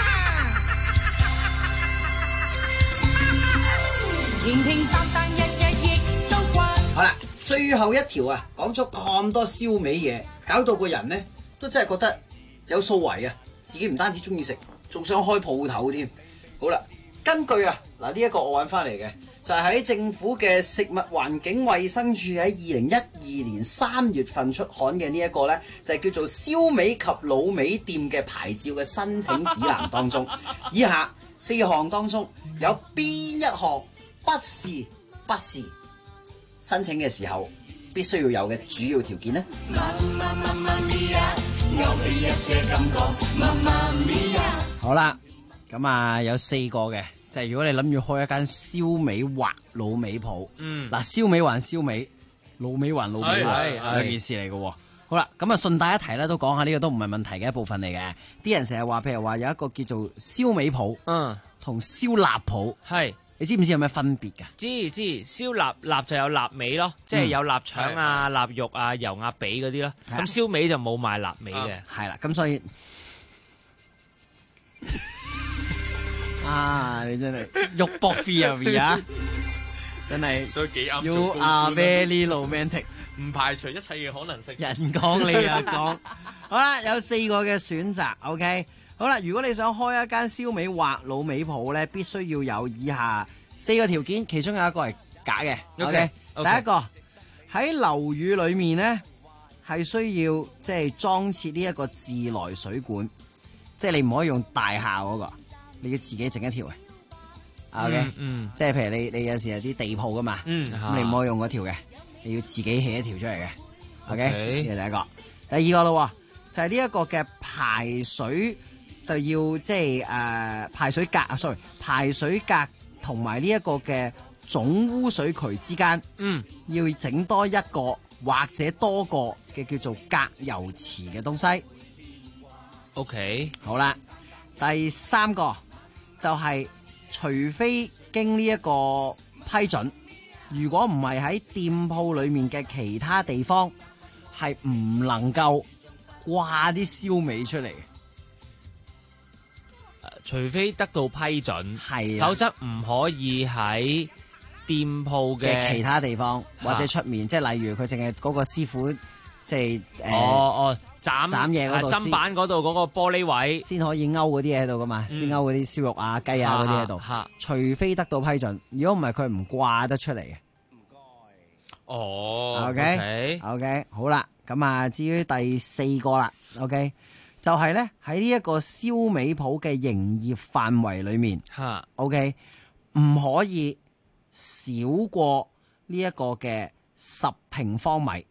㗎！ 平平淡淡日日亦都慣。 好啦，最後一條啊，講咗咁多燒味嘢，搞到個人呢都真係覺得有數圍啊，自己唔單止中意食，仲想開鋪頭添。好啦，根據啊嗱呢一個我揾翻嚟嘅，就係喺政府嘅食物環境衛生署喺2012年3月份出刊嘅呢一個呢，就係叫做燒味及滷味店嘅牌照嘅申請指南當中，以下4項當中有邊一項不是申請嘅時候必須要有嘅主要條件呢？好啦，咁啊有4個嘅，就係如果你諗住開一間燒味或滷味鋪，嗱燒味還燒味，滷味還滷味，兩件事嚟嘅。好啦，咁啊順帶一提咧，都講下呢個都唔係問題嘅一部分嚟嘅。啲人成日話，譬如話有一個叫做燒味鋪，同燒臘鋪，係。你知唔知有咩分別㗎？ 知燒臘就有臘味咯，即係有臘腸啊、臘肉啊、油鴨髀嗰啲咯。咁燒味就冇賣臘味嘅。 係啦，咁所以啊！你真係肉搏 theory 啊！真係， 所以幾啱。 You are very romantic， 唔排除一切嘅可能性。 人講你又講，好啦，有4個嘅選擇 ，OK， 好啦，如果你想開一間燒味或滷味鋪咧，必須要有以下4個條件，其中有一個係假嘅 ，OK， 第一個喺樓宇裏面咧係需要即係裝設呢一個自來水管，即係你唔可以用大廈嗰個，你要自己整一條嘅。OK， 即係譬如你有時有啲地鋪噶嘛，咁你唔可以用嗰條嘅，你要自己起一條出嚟嘅。OK， 呢個第一個。第二個咯，就係呢一個嘅排水就要即係排水格啊 ，sorry， 排水格同埋呢一個嘅總污水渠之間，要整多一個或者多個嘅叫做隔油池嘅東西。 OK， 好啦，第3個就係、除非經呢一個批准，如果唔係喺店鋪裏面嘅其他地方，係唔能夠掛啲燒味出嚟。 除非得到批准， 係， 否則唔可以喺店鋪嘅其他地方或者出面，即係例如佢淨係嗰個師傅，即係斬嘢嗰度， 砧板嗰度嗰個玻璃位先可以勾嗰啲嘢喺度噶嘛，先勾嗰啲燒肉啊、雞啊嗰啲喺度。除非得到批准，如果唔係佢唔掛得出嚟嘅。唔該。 哦。 OK， 好啦，咁啊，至於第4個啦 ，OK， 就係咧喺呢一個燒味鋪嘅營業範圍裏面，OK， 唔可以少過呢一個嘅10平方米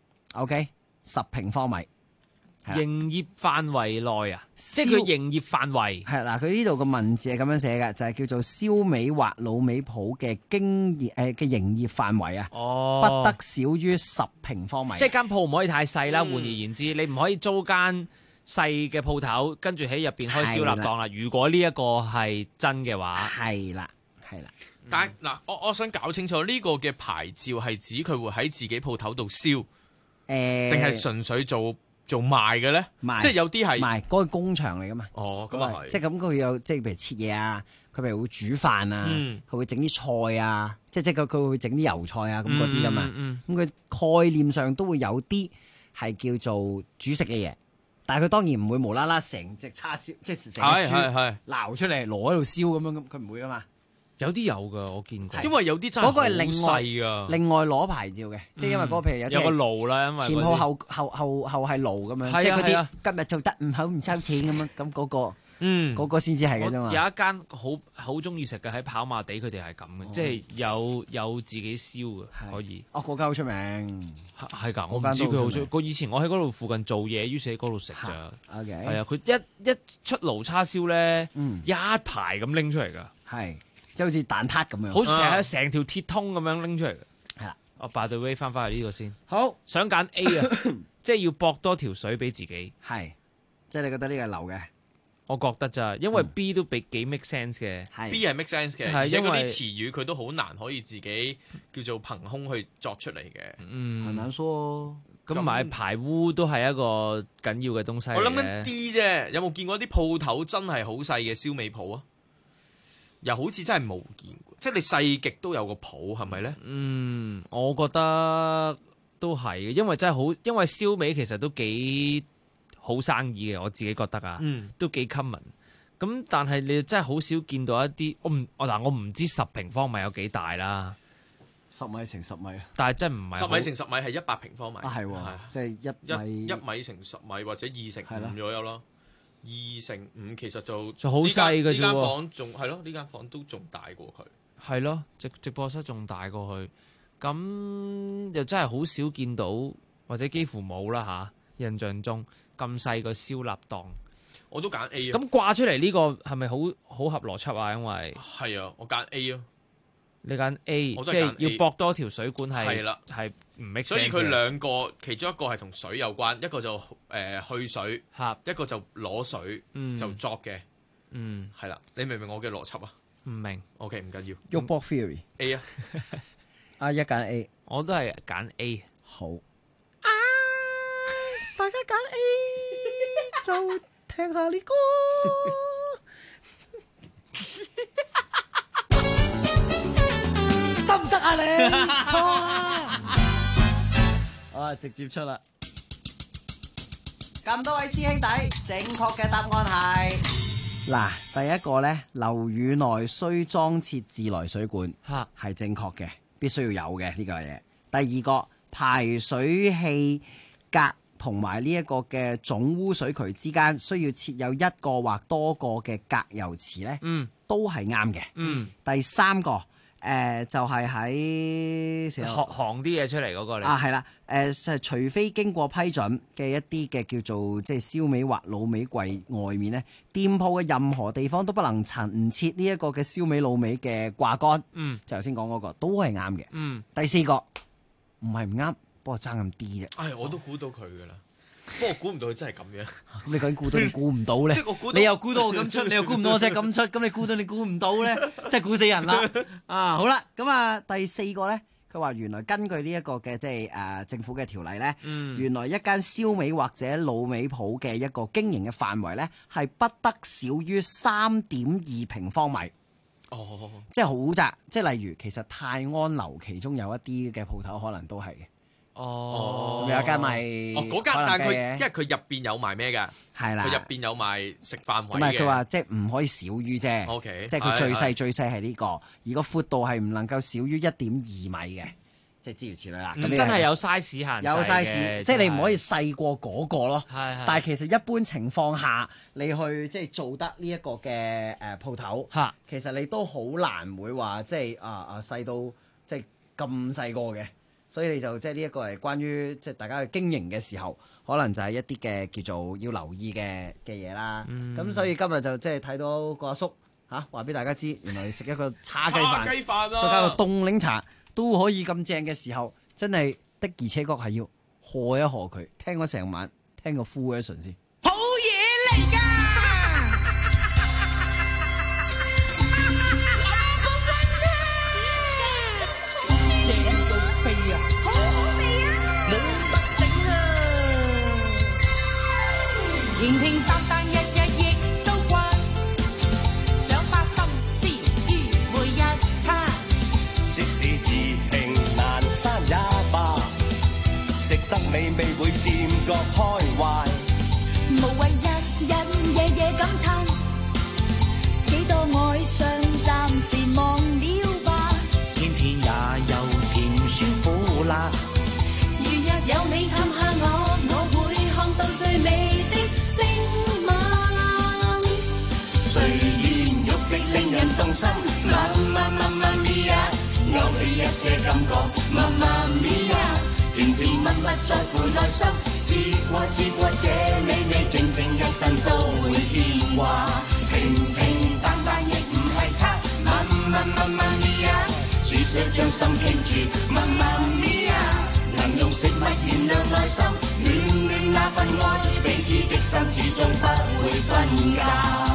，OK， 10平方米。 營業範圍內啊，即係佢營業範圍係嗱，佢呢度個文字係咁樣寫嘅，就係叫做燒味或滷味鋪嘅嘅營業範圍啊，不得少於10平方米。 即係間鋪唔可以太細啦。換而言之，你唔可以租間細嘅鋪頭，跟住喺入邊開燒臘檔啦。如果呢一個係真嘅話， 係啦。 但係嗱，我想搞清楚呢個嘅牌照係指佢會喺自己鋪頭度燒，定係純粹做賣嘅咧？即係有啲係賣嗰個工場嚟噶嘛？ 哦，咁啊係。 即係咁佢有即係譬如切嘢啊，佢譬如會煮飯啊，佢會整啲菜啊，即係佢會整啲油菜啊咁嗰啲噶嘛。咁佢概念上都會有啲係叫做煮食嘅嘢，但係佢當然唔會無啦啦成隻叉燒，即係成隻豬撈出嚟攞喺度燒咁樣，佢唔會噶嘛。 有啲有噶，我見過。 因為有啲真係好細噶，另外攞牌照嘅，即係因為嗰個譬如有個爐啦，因為前鋪後係爐咁樣，即係嗰啲今日做得唔好唔收錢咁樣，咁嗰個先至係嘅啫嘛。 有一間好中意食嘅喺跑馬地，佢哋係咁嘅，即係有自己燒嘅可以。 嗰間好出名， 係㗎，我唔知佢好出。個以前我喺嗰度附近做嘢，於是喺嗰度食咋。 OK， 係啊，佢一出爐叉燒咧，一排咁拎出嚟㗎。 係。即係好似蛋撻咁樣， 好成條鐵通咁樣拎出嚟嘅。係啦，我by the way翻返去呢個先。 好， 想揀 A 啊，即係要駁多條水俾自己。 係，即係你覺得呢個係流嘅？ 我覺得咋，因為 B 都幾 make sense 嘅。 B 係 make sense 嘅，而且嗰啲詞語佢都好難可以自己叫做憑空去作出嚟嘅。 很難說。 咁買排污都係一個緊要嘅東西。 我諗緊 D 啫，有冇見過啲鋪頭真係好細嘅燒味鋪啊？又好似真係冇見過，即係你細極都有個譜，係咪咧？ 我覺得都係嘅，因為真係好，因為燒味其實都幾好生意嘅，我自己覺得啊，都幾 common。咁但係你真係好少見到一啲，我唔知10平方米有幾大啦 ，10米乘10米啊！ 但係真唔係 10米乘10米係100平方米啊，係即係 1米乘10米或者2乘5左右咯。2乘5其實就好細嘅啫喎，呢間房仲係咯，呢間房都仲大過佢。 係咯，直播室仲大過佢，咁又真係好少見到，或者幾乎冇啦嚇。印象中咁細個燒臘檔， 我都揀 A 啊。 咁掛出嚟呢個係咪好合邏輯啊？因為係啊，我揀 A 啊。 你揀 A， 即係要駁多條水管係啦，係唔 make sense。 所以佢兩個其中一個係同水有關，一個就去水，一個就攞水就作嘅。係啦，你明唔明我嘅邏輯啊？ 唔明。 OK， 唔緊要。 肉搏 theory A 啊， 阿一揀 A， 我都係揀 A。 好。大家揀 A 就聽下呢歌。 得啊你？錯啊！我直接出啦。咁多位師兄弟，正確嘅答案係嗱，第一個咧，樓宇內須裝設自來水管，係正確嘅，必須要有嘅呢個嘢。第二個，排水器隔同埋呢一個嘅總污水渠之間需要設有一個或多個嘅隔油池咧，都係啱嘅。第三個。就係喺行啲嘢出嚟嗰個嚟係啦，除非經過批准嘅一啲嘅叫做即係燒味或滷味櫃外面咧，店鋪嘅任何地方都不能陳設呢一個嘅燒味滷味嘅掛杆。就頭先講嗰個都係啱嘅。第四個唔係唔啱，不過爭咁啲啫。 我都估到佢噶啦。不過我估唔到佢真係咁樣。 咁你究竟估到你估唔到咧？即係我估到，你又估到我咁出，你又估唔到我真係咁出。咁你估到你估唔到咧，真係估死人啦！好啦，咁啊第四個咧，佢話原來根據呢一個嘅即係政府嘅條例咧，原來一間燒味或者滷味鋪嘅一個經營嘅範圍咧，係不得少於3.2平方米。即係好窄。即係例如，其實泰安樓其中有一啲嘅鋪頭可能都係嘅。有間咪嗰間，但係佢因為佢入邊有賣咩㗎？係啦，佢入邊有賣食飯位嘅。唔係佢話即係唔可以少於啫。OK， 即係佢最細最細係呢個，而個闊度係唔能夠少於1.2米嘅，即係諸如此類啦。 咁真係有 size 限制嘅， 有 size， 即係你唔可以細過嗰個咯。係，但係其實一般情況下，你去即係做得呢一個嘅鋪頭，其實你都好難會話即係細到即係咁細個嘅。所以你就即係呢一個係關於即係大家去經營嘅時候，可能就係一啲嘅叫做要留意嘅嘢啦。咁所以今日就即係睇到個阿叔話俾大家知，原來食一個叉雞飯，再加個凍檸茶都可以咁正嘅時候，真係的而且確係要賀一賀佢。聽咗成晚，聽個 full version 先。好嘢嚟㗎！ 平平淡淡日日亦都慣，想花心思於每一餐。 即使易興難山也罷，食得美味會漸覺開懷。 無謂日日夜夜感嘆，幾多愛上暫時忘了吧。 偏偏也有甜酸苦辣。 如若有你探下我會看到最美的令人動心，媽咪呀，勾起一些感覺，媽咪呀，甜甜蜜蜜在乎內心，試過這美味，靜靜一生都會牽掛，平平淡淡亦唔係差，媽咪呀，煮水將心傾住，媽咪呀，能用食物原諒內心，暖那份愛，彼此的心始終不會分家。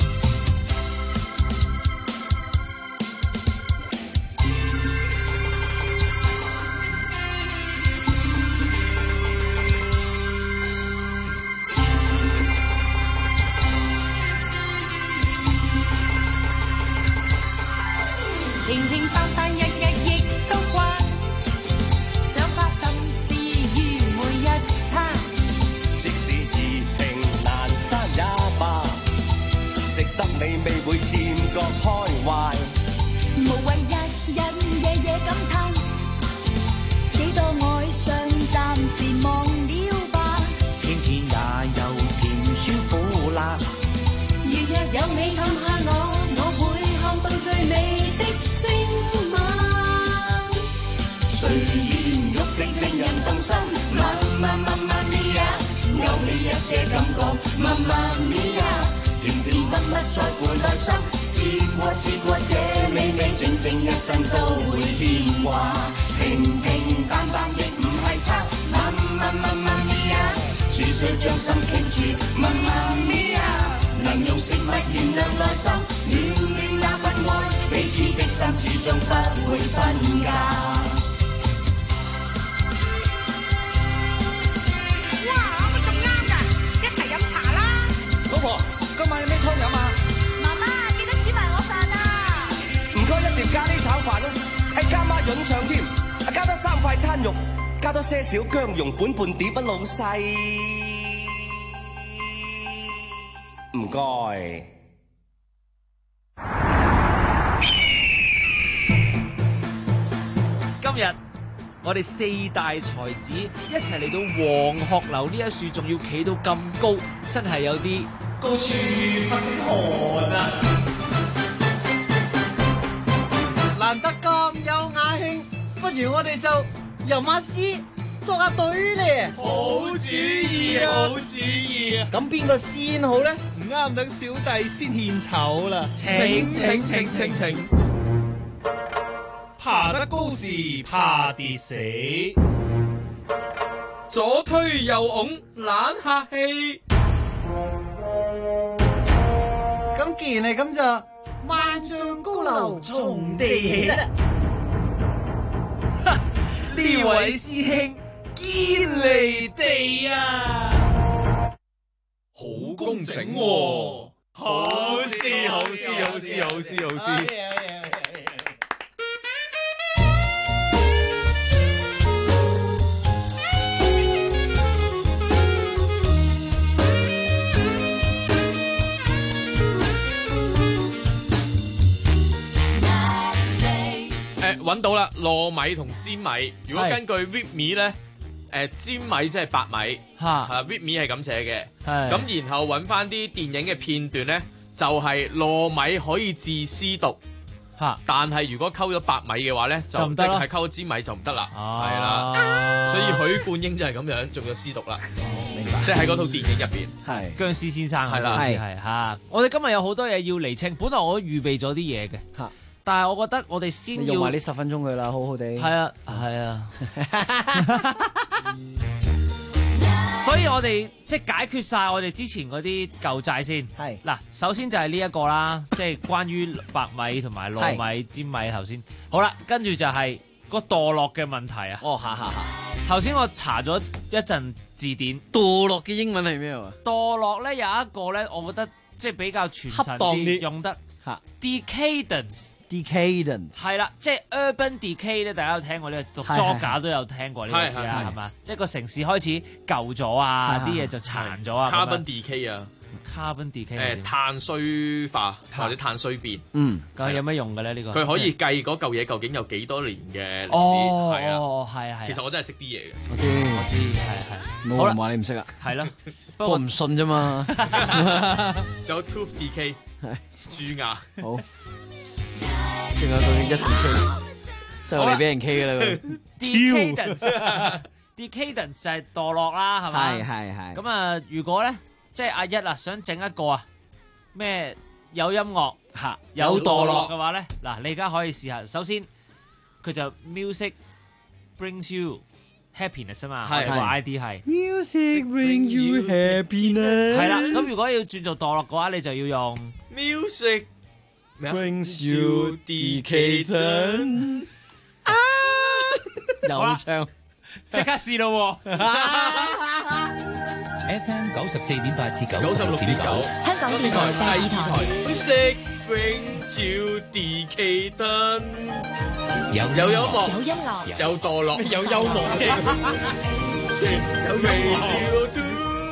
平平淡淡日日亦都慣，想花心思於每一餐。 即使易興難山也罷，食得美味會漸覺開懷。 無謂日日夜夜感嘆，幾多愛上暫時忘了吧。 偏偏也有甜酸苦辣。 如若有你探下我會看到最美的星晚。 隨緣欲滴令人動心，媽咪呀，勾起一些感覺，媽咪呀，甜甜蜜蜜在乎內心，試過這美味，靜靜一生都會牽掛，平平淡淡亦唔係差，媽咪呀，煮水將心傾住，媽咪呀，能用食物原諒內心，暖那份愛，彼此的心始終不會分家。 老婆，今晚有咩湯飲啊？ 媽媽，記得煮埋我飯啊！ 唔該，一碟咖喱炒飯啦，係加孖潤餐肉，加多些少薑蓉本半碟啊，老細。唔該。 今日我哋4大才子一齊嚟到黃鶴樓呢一樹，仲要企到咁高，真係有啲高處不勝寒啊！ 難得咁有雅興，不如我哋就吟下詩，作下對咧。 好主意啊！好主意啊！ 咁邊個先好咧？ 唔啱，等小弟先獻醜啦。 請。 爬得高時怕跌死，左推右擁懶客氣。 咁既然係咁就萬丈高樓從地起啦。 呢位師兄堅離地啊！ 好工整喎，好詩。 揾到啦，糯米同尖米。如果根據 read me 咧，尖米即係白米，係 read me 係咁寫嘅。咁然後揾翻啲電影嘅片段咧，就係糯米可以治絲毒，但係如果溝咗白米嘅話咧，就即係溝咗尖米就唔得啦。係啦，所以許冠英就係咁樣中咗絲毒啦。明白，即係喺嗰套電影入邊， 係僵屍先生係啦， 係嚇。我哋今日有好多嘢要釐清，本來我都預備咗啲嘢嘅嚇。但係我覺得我哋先要用埋呢10分鐘佢啦，好好地。 係啊，所以我哋即係解決晒我哋之前嗰啲舊債先。係嗱，首先就係呢一個啦，即係關於白米同埋糯米、尖米頭先。好啦，跟住就係個墮落嘅問題啊。 哦，下。 頭先我查咗一陣字典， 墮落嘅英文係咩啊？ 墮落咧有一個咧，我覺得即係比較傳神啲，用得嚇 decadence。係啦，即係 urban decay 咧，大家有聽過呢個讀作架都有聽過呢個字啊，係嘛？即係個城市開始舊咗啊，啲嘢就殘咗啊。 carbon decay 啊 ，carbon decay 碳衰化或者碳衰變。 咁有咩用嘅咧？呢個佢可以計嗰嚿嘢究竟有幾多年嘅歷史。係啊。其實我真係識啲嘢嘅。 我知，係。冇人話你唔識啊。 係咯， 不過唔信啫嘛。 有 tooth decay， 蛀牙。 好。仲有到1 decay， 就嚟俾人 K 㗎啦。 decadence 就係墮落啦，係咪？ 係。 咁啊，如果咧，即係阿一啊，想整一個啊，咩有音樂有墮落嘅話咧，嗱，你而家可以試下。首先，佢就 music brings you happiness 啊嘛，我哋個 ID 係 music brings you happiness。 係啦，咁如果要轉做墮落嘅話，你就要用 music brings you decadence。有唱， 即刻試咯 ！FM 94.8至 96.9， 香港電台第2台。 Music brings you decadence。有音樂，有墮落， 有幽默嘅， 有音樂。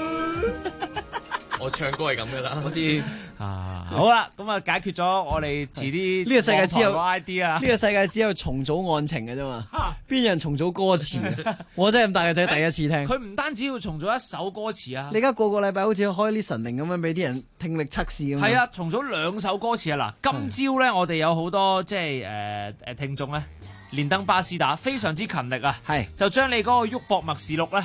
我唱歌係咁噶啦， 我知啊。好啦，咁啊解決咗我哋遲啲呢個世界只有 ID 啊， 呢個世界只有重組案情嘅啫嘛，邊有人重組歌詞啊？我真係咁大個仔第一次聽。 佢唔單止要重組一首歌詞啊， 你而家個禮拜好似開 listening 咁樣俾啲人聽力測試咁。 係啊，重組2首歌詞啊！嗱，今朝咧我哋有好多即係聽眾咧，連登巴斯打非常之勤力啊，係就將你嗰個喐博默示錄咧。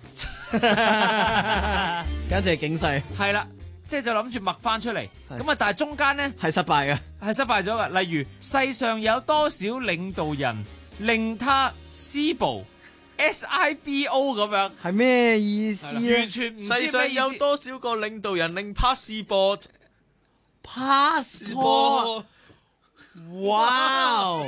簡直係警世， 係啦，即係就諗住默翻出嚟，咁啊，但係中間咧係失敗嘅， 係失敗咗嘅。例如世上有多少領導人令他施暴 SIBO 咁樣， 係咩意思咧？ 完全唔知咩意思。 世上有多少個領導人令 passport？ 哇！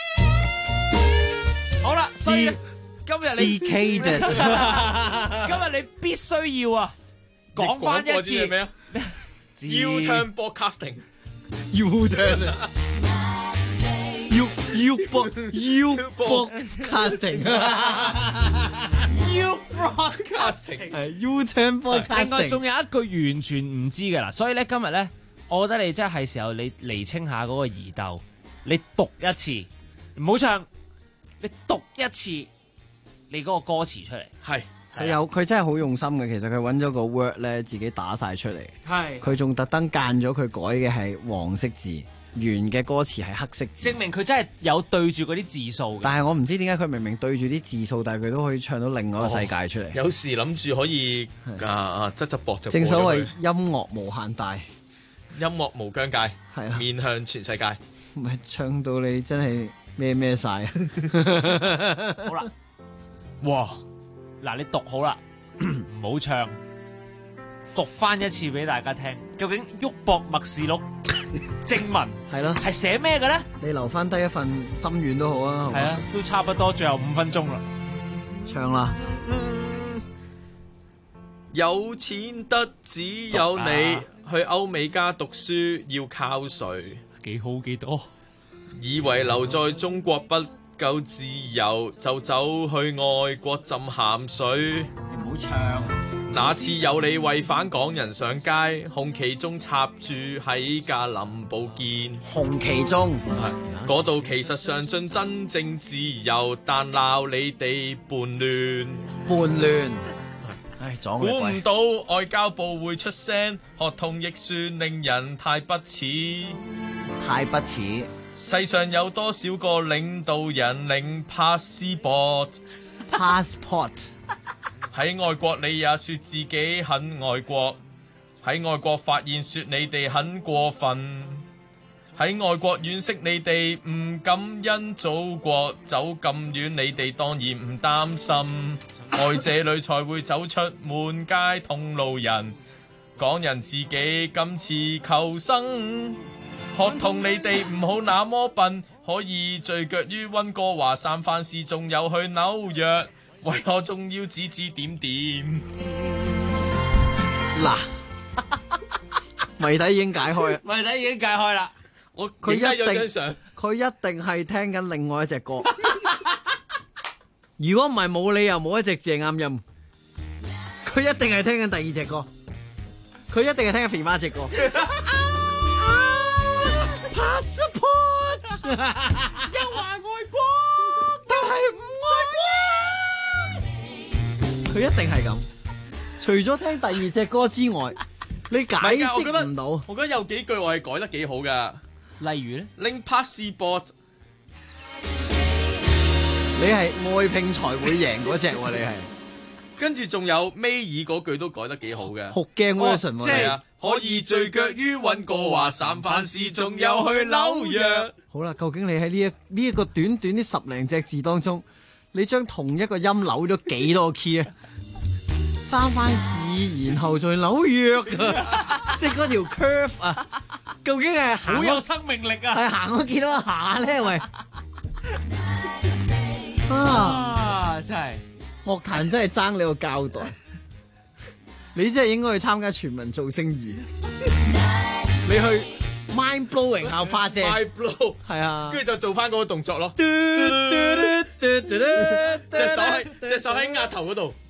好啦，所以今日你今日你必須要啊講翻一次咩啊 ？U-turn broadcasting， U-turn 啊 U broadcasting。 U broadcasting 係 U-turn broadcasting。 另外仲有一句完全唔知嘅啦，所以咧今日咧，我覺得你真係時候你釐清下嗰個疑竇，你讀一次，唔好唱，你讀一次你嗰個歌詞出嚟。 係佢真係好用心嘅，其實佢揾咗個 word 咧自己打晒出嚟。 係佢仲特登間咗佢改嘅係黃色字，原嘅歌詞係黑色字， 證明佢真係有對住嗰啲字數嘅。 但係我唔知點解佢明明對住啲字數，但係佢都可以唱到另外一個世界出嚟。 有時諗住可以側膊就。 正所謂音樂無限大， 音樂無疆界，係面向全世界。 唔係唱到你真係咩晒。 好啦，哇！嗱，你讀好啦，唔好唱，讀翻一次俾大家聽。究竟《旭博默示錄》正文係咯， 係寫咩嘅咧？ 你留翻低一份心願都好啊， 係啊，都差不多，最後5分鐘啦， 唱啦。 有錢得只有你，去歐美加讀書要靠誰？ 幾好幾多？ 以為留在中國不夠自由，就走去外國浸鹹水。 你唔好唱。 那次有你為反港人上街，紅旗中插住喺架林寶堅。 紅旗中， 嗰度其實上進真正自由，但鬧你哋叛亂。 叛亂。唉，撞估唔到外交部會出聲，學童亦算令人太不齒。 太不齒。 世上有多少個領導人領 passport？ 喺外國你也說自己很愛國，喺外國發現說你哋很過分，喺外國惋惜你哋唔感恩祖國，走咁遠你哋當然唔擔心，愛這裏才會走出滿街同路人，港人自己今次求生。學童你哋唔好那麼笨，可以聚腳於溫哥華、三藩市，仲有去紐約，為何仲要指指點點？ 嗱，謎底已經解開啦， 謎底已經解開啦。 佢一有張相， 佢一定係聽緊另外一隻歌。如果唔係，冇理由冇一隻字係啱音。佢一定係聽緊第二隻歌，佢一定係聽緊肥媽隻歌。Passport 又話愛國，但係唔愛國。佢一定係咁。除咗聽第二隻歌之外，你解釋唔到。 我覺得有幾句我係改得幾好噶。 例如咧， 拎 passport， 你係愛拼才會贏嗰隻喎，你係。 跟住仲有尾二嗰句都改得幾好嘅。 好驚 version 喎， 即係啊！可以聚腳於溫哥華、三藩市，仲有去紐約。 好啦，究竟你喺呢一個短短啲10零隻字當中，你將同一個音扭咗幾多 key 啊？三藩市，然後再紐約啊！即係嗰條 curve 啊，究竟係好有生命力啊？ 係行咗幾多下咧？喂， 真係樂壇真係爭你個交代。你真係應該去參加全民造星2，你去 mind blowing 校花姐 ，mind blow 係啊， 跟住就做翻嗰個動作咯，隻手喺額頭嗰度。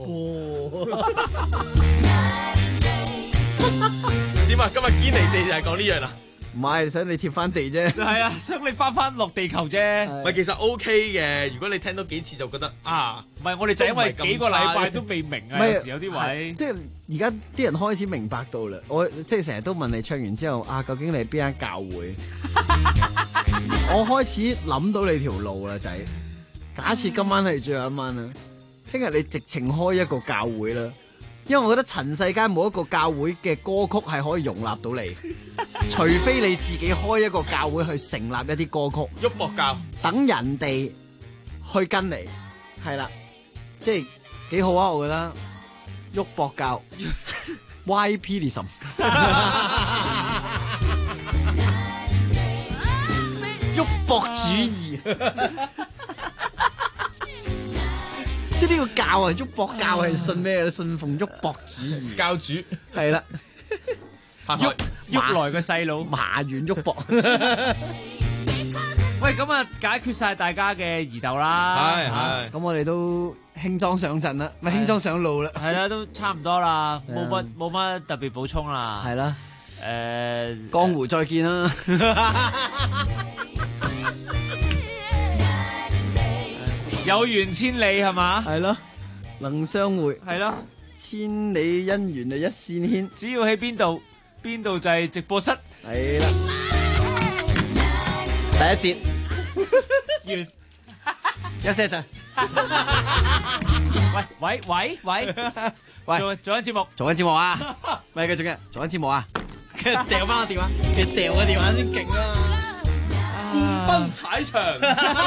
點啊？今日堅離地就係講呢樣啦。 唔係想你貼翻地啫， 係啊，想你翻落地球啫。 唔係，其實 OK 嘅。如果你聽多幾次就覺得啊， 唔係我哋就因為幾個禮拜都未明啊，有時有啲位。 即係而家啲人開始明白到啦。我即係成日都問你唱完之後啊，究竟你係邊間教會？我開始諗到你條路啦，仔。假設今晚係最後一晚啦，聽日你直情開一個教會啦。因為我覺得塵世間冇一個教會嘅歌曲係可以容納到你，除非你自己開一個教會去成立一啲歌曲， 旭博教， 等人哋去跟你，係啦，即係幾好啊！我覺得旭博教YPism 旭博主義。即係呢個教啊，旭博教係信咩？信奉旭博主義教主係啦， 旭來個細佬麻原旭博。 喂，咁啊解決晒大家嘅疑竇啦。 係。 咁我哋都輕裝上陣啦，咪輕裝上路啦。 係啦，都差唔多啦，冇乜特別補充啦。 係啦。江湖再見啦。 有緣千里係嘛？ 係咯，能相會係咯， 千里姻緣就一線牽。 只要喺邊度就係直播室。 係啦，第一節完， 休息一陣。 喂，做緊節目啊！喂，繼續嘅，做緊節目啊！掉翻個電話，你掉個電話先勁啊！ 奔踩場。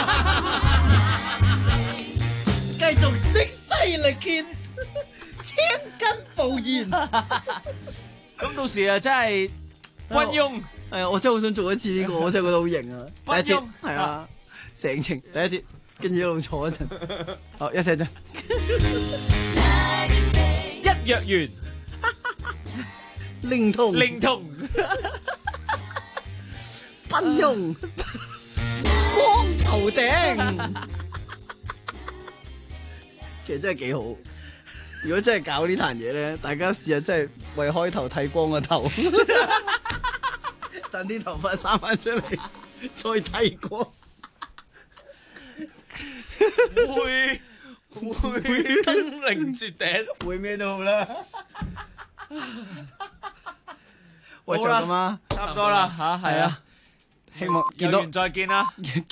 繼續聲嘶力竭，千斤暴言。 咁到時啊，真係軍庸。 係啊，我真係好想做一次呢個，我真係覺得好型啊！第一節係啊，成程第一節，跟住一路坐一陣。好，一陣。 一約完， 靈童，軍庸，光頭頂。其實真係幾好，如果真係搞呢壇嘢咧，大家試下真係為開頭剃光個頭，等啲頭髮生翻出嚟，再剃光， 會登臨絕頂， 會咩都好啦。喂，就咁啊， 差唔多啦嚇，係啊， 希望見到再見啦。